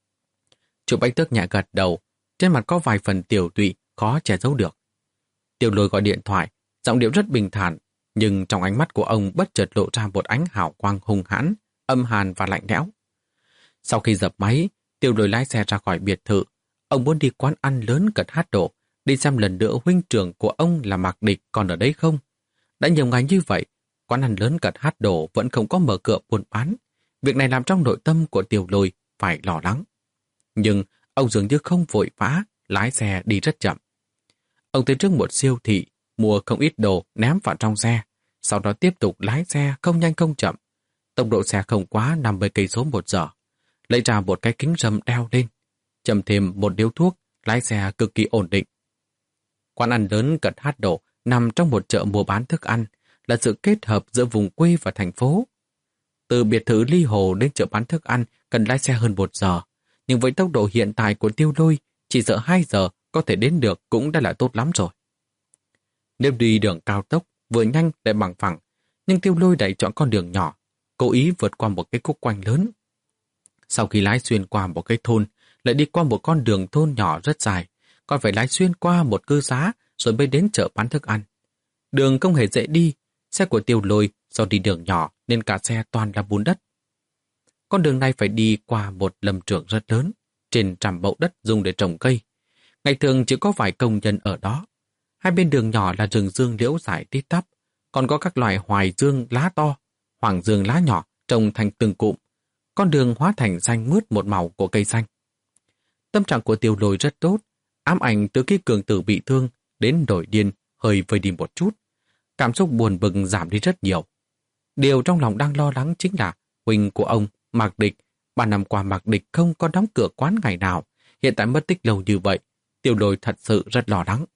Speaker 1: Chú Bách Tước nhẹ gật đầu, trên mặt có vài phần tiểu tụy, khó che giấu được. Tiêu Lôi gọi điện thoại, giọng điệu rất bình thản, nhưng trong ánh mắt của ông bất chợt lộ ra một ánh hào quang hung hãn, âm hàn và lạnh lẽo. Sau khi dập máy, Tiêu Lôi lái xe ra khỏi biệt thự. Ông muốn đi quán ăn lớn cật hát độ, đi xem lần nữa huynh trưởng của ông là Mạc Địch còn ở đấy không. Đã nhiều ngày như vậy, quán ăn lớn cật hát độ vẫn không có mở cửa buôn bán. Việc này làm trong nội tâm của Tiêu Lôi phải lo lắng. Nhưng ông dường như không vội vã, lái xe đi rất chậm. Ông tới trước một siêu thị, mua không ít đồ ném vào trong xe, sau đó tiếp tục lái xe không nhanh không chậm. Tốc độ xe không quá năm mươi cây số một giờ. Lấy ra một cái kính râm đeo lên, châm thêm một điếu thuốc, lái xe cực kỳ ổn định. Quán ăn lớn cật hát độ nằm trong một chợ mua bán thức ăn, là sự kết hợp giữa vùng quê và thành phố. Từ biệt thự Ly Hồ đến chợ bán thức ăn cần lái xe hơn một giờ, nhưng với tốc độ hiện tại của Tiêu Lôi, chỉ sợ hai giờ có thể đến được cũng đã là tốt lắm rồi. Nếu đi đường cao tốc, vừa nhanh lại bằng phẳng, nhưng Tiêu Lôi đẩy chọn con đường nhỏ, cố ý vượt qua một cái khúc quanh lớn. Sau khi lái xuyên qua một cái thôn, lại đi qua một con đường thôn nhỏ rất dài, còn phải lái xuyên qua một cư xá rồi mới đến chợ bán thức ăn. Đường không hề dễ đi, xe của Tiêu Lôi do đi đường nhỏ nên cả xe toàn là bùn đất. Con đường này phải đi qua một lâm trường rất lớn, trên trăm mẫu đất dùng để trồng cây. Ngày thường chỉ có vài công nhân ở đó. Hai bên đường nhỏ là rừng dương liễu rải tít tắp, còn có các loài hoài dương lá to, hoàng dương lá nhỏ trồng thành từng cụm. Con đường hóa thành xanh mướt một màu của cây xanh. Tâm trạng của Tiêu Lôi rất tốt, ám ảnh từ khi cường tử bị thương đến nổi điên hơi vơi đi một chút. Cảm xúc buồn bực giảm đi rất nhiều. Điều trong lòng đang lo lắng chính là huynh của ông, Mạc Địch. Ba năm qua Mạc Địch không có đóng cửa quán ngày nào, hiện tại mất tích lâu như vậy. Tiêu Lôi thật sự rất lo lắng.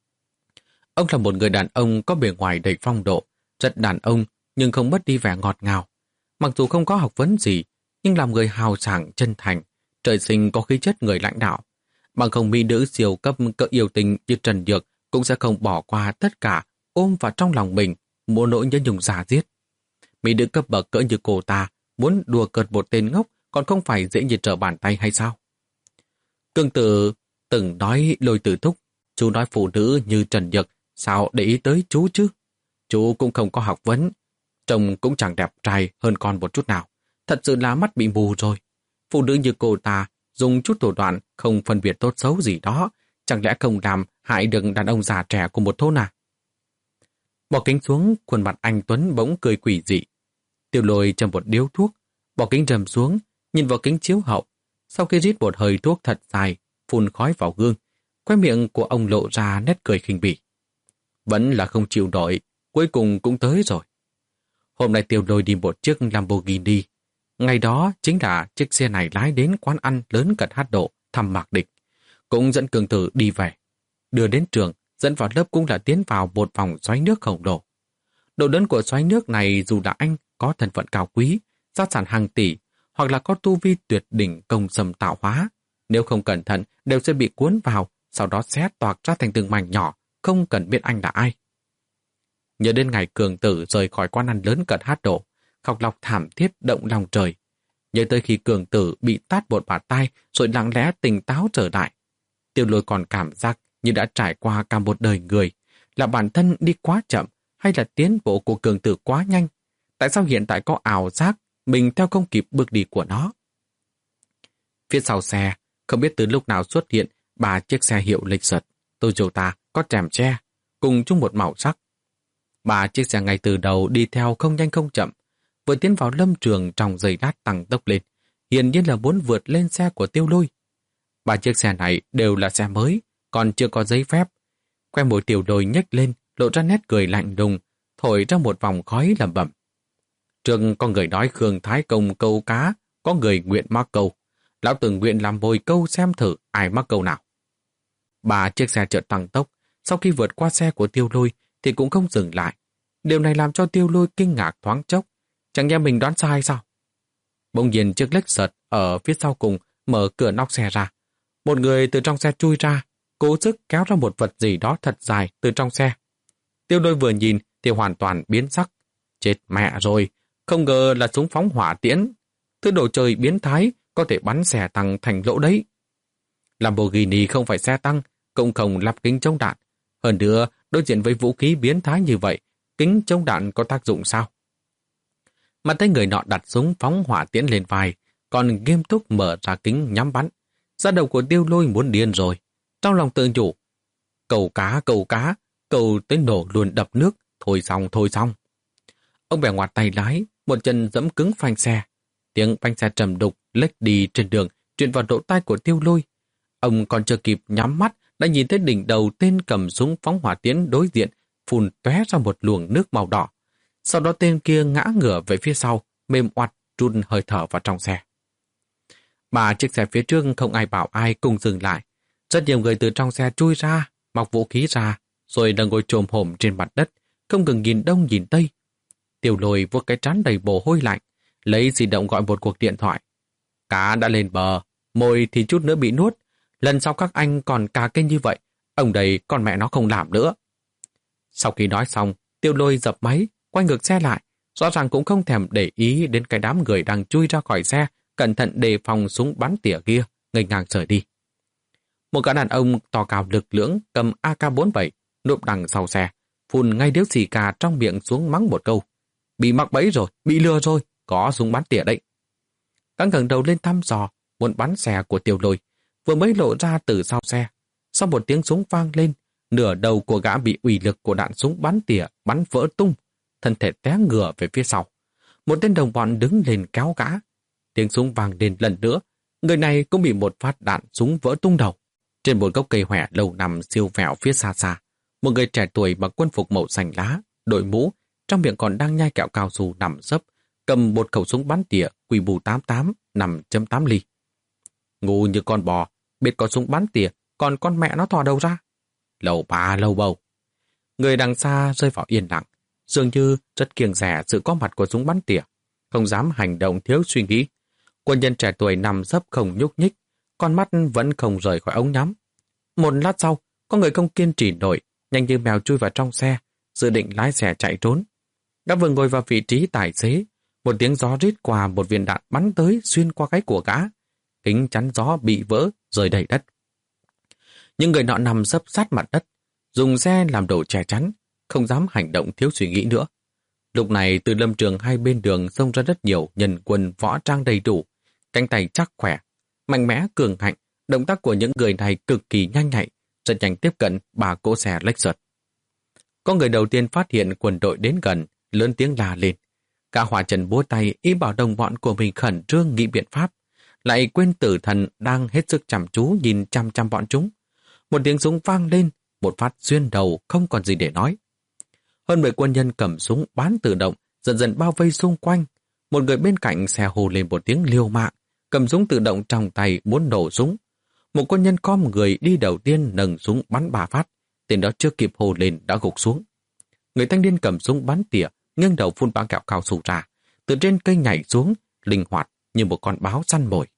Speaker 1: Ông là một người đàn ông có bề ngoài đầy phong độ, rất đàn ông nhưng không mất đi vẻ ngọt ngào. Mặc dù không có học vấn gì, nhưng làm người hào sảng chân thành, trời sinh có khí chất người lãnh đạo. Bằng không mỹ nữ siêu cấp cỡ yêu tình như Trần Nhược cũng sẽ không bỏ qua tất cả, ôm vào trong lòng mình, muốn nỗi nhớ nhung giả giết. Mỹ nữ cấp bậc cỡ như cô ta, muốn đùa cợt một tên ngốc còn không phải dễ như trở bàn tay hay sao? Cương Tử từng nói Lôi Tử thúc, chú nói phụ nữ như Trần Nhược, sao để ý tới chú chứ? Chú cũng không có học vấn, trông cũng chẳng đẹp trai hơn con một chút nào. Thật sự là mắt bị mù rồi. Phụ nữ như cô ta dùng chút thủ đoạn không phân biệt tốt xấu gì đó, chẳng lẽ không làm hại được đàn ông già trẻ của một thôn à? Bỏ kính xuống, khuôn mặt anh Tuấn bỗng cười quỷ dị. Tiêu Lôi châm một điếu thuốc, bỏ kính rầm xuống, nhìn vào kính chiếu hậu. Sau khi rít một hơi thuốc thật dài, phun khói vào gương, khóe miệng của ông lộ ra nét cười khinh bỉ. Vẫn là không chịu nổi, cuối cùng cũng tới rồi. Hôm nay Tiêu Lôi đi một chiếc Lamborghini. Ngày đó chính là chiếc xe này lái đến quán ăn lớn cận hát độ thăm Mạc Địch. Cũng dẫn Cường Tử đi về. Đưa đến trường, dẫn vào lớp cũng là tiến vào một vòng xoáy nước khổng lồ. Độ lớn của xoáy nước này dù là anh có thân phận cao quý, gia sản hàng tỷ, hoặc là có tu vi tuyệt đỉnh công sầm tạo hóa, nếu không cẩn thận đều sẽ bị cuốn vào, sau đó xé toạc ra thành từng mảnh nhỏ, không cần biết anh là ai. Nhớ đến ngày Cường Tử rời khỏi quán ăn lớn cận hát độ, khóc lóc thảm thiết động lòng trời. Nhớ tới khi Cường Tử bị tát một bạt tai rồi lặng lẽ tỉnh táo trở lại. Tiêu Lôi còn cảm giác như đã trải qua cả một đời người, là bản thân đi quá chậm hay là tiến bộ của Cường Tử quá nhanh. Tại sao hiện tại có ảo giác mình theo không kịp bước đi của nó? Phía sau xe, không biết từ lúc nào xuất hiện ba chiếc xe hiệu lịch sật, Toyota có rèm che, cùng chung một màu sắc. Ba chiếc xe ngay từ đầu đi theo không nhanh không chậm, vừa tiến vào lâm trường trong giây lát tăng tốc lên, hiển nhiên là muốn vượt lên xe của Tiêu Lôi. Ba chiếc xe này đều là xe mới, còn chưa có giấy phép. Khoe môi Tiêu Lôi nhếch lên, lộ ra nét cười lạnh lùng, thổi ra một vòng khói lẩm bẩm. Trường có người nói Khương Thái Công câu cá, có người nguyện mắc câu. Lão từng nguyện làm bồi câu xem thử ai mắc câu nào. Ba chiếc xe chợt tăng tốc, sau khi vượt qua xe của Tiêu Lôi thì cũng không dừng lại. Điều này làm cho Tiêu Lôi kinh ngạc thoáng chốc. Chẳng nhẽ mình đoán sai sao? Bỗng nhiên chiếc Lexus ở phía sau cùng mở cửa nóc xe ra. Một người từ trong xe chui ra, cố sức kéo ra một vật gì đó thật dài từ trong xe. Tiêu Lôi vừa nhìn thì hoàn toàn biến sắc. Chết mẹ rồi, không ngờ là súng phóng hỏa tiễn. Thứ đồ chơi biến thái có thể bắn xe tăng thành lỗ đấy. Lamborghini không phải xe tăng, cũng không lắp kính chống đạn. Hơn nữa, đối diện với vũ khí biến thái như vậy, kính chống đạn có tác dụng sao? Mà thấy người nọ đặt súng phóng hỏa tiễn lên vai, còn nghiêm túc mở ra kính nhắm bắn. Da đầu của Tiêu Lôi muốn điên rồi. Trong lòng tự nhủ, cầu cá, cầu cá, cầu tới nổ luôn đập nước, thôi xong, thôi xong. Ông bẻ ngoặt tay lái, một chân giẫm cứng phanh xe. Tiếng phanh xe trầm đục lếch đi trên đường, truyền vào lỗ tai của Tiêu Lôi. Ông còn chưa kịp nhắm mắt, đã nhìn thấy đỉnh đầu tên cầm súng phóng hỏa tiễn đối diện, phun tóe ra một luồng nước màu đỏ. Sau đó tên kia ngã ngửa về phía sau, mềm oặt trút hơi thở vào trong xe. Ba chiếc xe phía trước không ai bảo ai cùng dừng lại. Rất nhiều người từ trong xe chui ra, mọc vũ khí ra, rồi đang ngồi chồm hổm trên mặt đất, không ngừng nhìn đông nhìn tây. Tiêu Lôi vuốt cái trán đầy mồ hôi lạnh, lấy di động gọi một cuộc điện thoại. Cá đã lên bờ, mồi thì chút nữa bị nuốt. Lần sau các anh còn cà kênh như vậy, ông đây con mẹ nó không làm nữa. Sau khi nói xong, Tiêu Lôi dập máy, quay ngược xe lại, rõ ràng cũng không thèm để ý đến cái đám người đang chui ra khỏi xe, cẩn thận đề phòng súng bắn tỉa kia, ngây ngang rời đi. Một gã đàn ông to cao lực lưỡng cầm A K bốn mươi bảy núp đằng sau xe, phun ngay điếu xì cà trong miệng xuống mắng một câu. Bị mắc bẫy rồi, bị lừa rồi, có súng bắn tỉa đấy. Gã ngẩng đầu lên thăm dò, muốn bắn xe của Tiêu Lôi, vừa mới lộ ra từ sau xe. Sau một tiếng súng vang lên, nửa đầu của gã bị uy lực của đạn súng bắn tỉa bắn vỡ tung, thân thể té ngửa về phía sau. Một tên đồng bọn đứng lên kéo gã. Tiếng súng vang lên lần nữa, người này cũng bị một phát đạn súng vỡ tung đầu. Trên một gốc cây hoè lâu nằm siêu vẹo phía xa xa, một người trẻ tuổi mặc quân phục màu xanh lá, đội mũ, trong miệng còn đang nhai kẹo cao su nằm sấp, cầm một khẩu súng bắn tỉa quy bù tám tám năm chấm tám ly. Ngu như con bò, biết có súng bắn tỉa, còn con mẹ nó thò đầu ra. Lầu bà lầu bầu. Người đằng xa rơi vào yên lặng, dường như rất kiêng dè sự có mặt của súng bắn tỉa, không dám hành động thiếu suy nghĩ. Quân nhân trẻ tuổi nằm sấp không nhúc nhích, con mắt vẫn không rời khỏi ống nhắm. Một lát sau, có người không kiên trì nổi, nhanh như mèo chui vào trong xe, dự định lái xe chạy trốn. Đã vừa ngồi vào vị trí tài xế, Một tiếng gió rít qua, một viên đạn bắn tới xuyên qua gáy của gã. Kính chắn gió bị vỡ, rơi đầy đất. Nhưng người nọ nằm sấp sát mặt đất, dùng xe làm đồ che chắn, không dám hành động thiếu suy nghĩ nữa. Lúc này từ lâm trường hai bên đường xông ra rất nhiều nhân quân võ trang đầy đủ, cánh tay chắc khỏe, mạnh mẽ cường hạnh. Động tác của những người này cực kỳ nhanh nhạy, rất nhanh tiếp cận ba cỗ xe Lexus. Có người đầu tiên phát hiện quân đội đến gần, lớn tiếng la lên. Cả Hỏa Trần búa tay ý bảo đồng bọn của mình khẩn trương nghĩ biện pháp, lại quên tử thần đang hết sức chăm chú nhìn chăm chăm bọn chúng. Một tiếng súng vang lên, một phát xuyên đầu không còn gì để nói. Hơn mười quân nhân cầm súng bán tự động dần dần bao vây xung quanh. Một người bên cạnh xe hô lên một tiếng liều mạng, cầm súng tự động trong tay muốn nổ súng. Một quân nhân khom người đi đầu tiên nâng súng bắn ba phát, tên đó chưa kịp hô lên đã gục xuống. Người thanh niên cầm súng bắn tỉa, nghiêng đầu phun băng kẹo cao su ra, từ trên cây nhảy xuống, linh hoạt như một con báo săn mồi.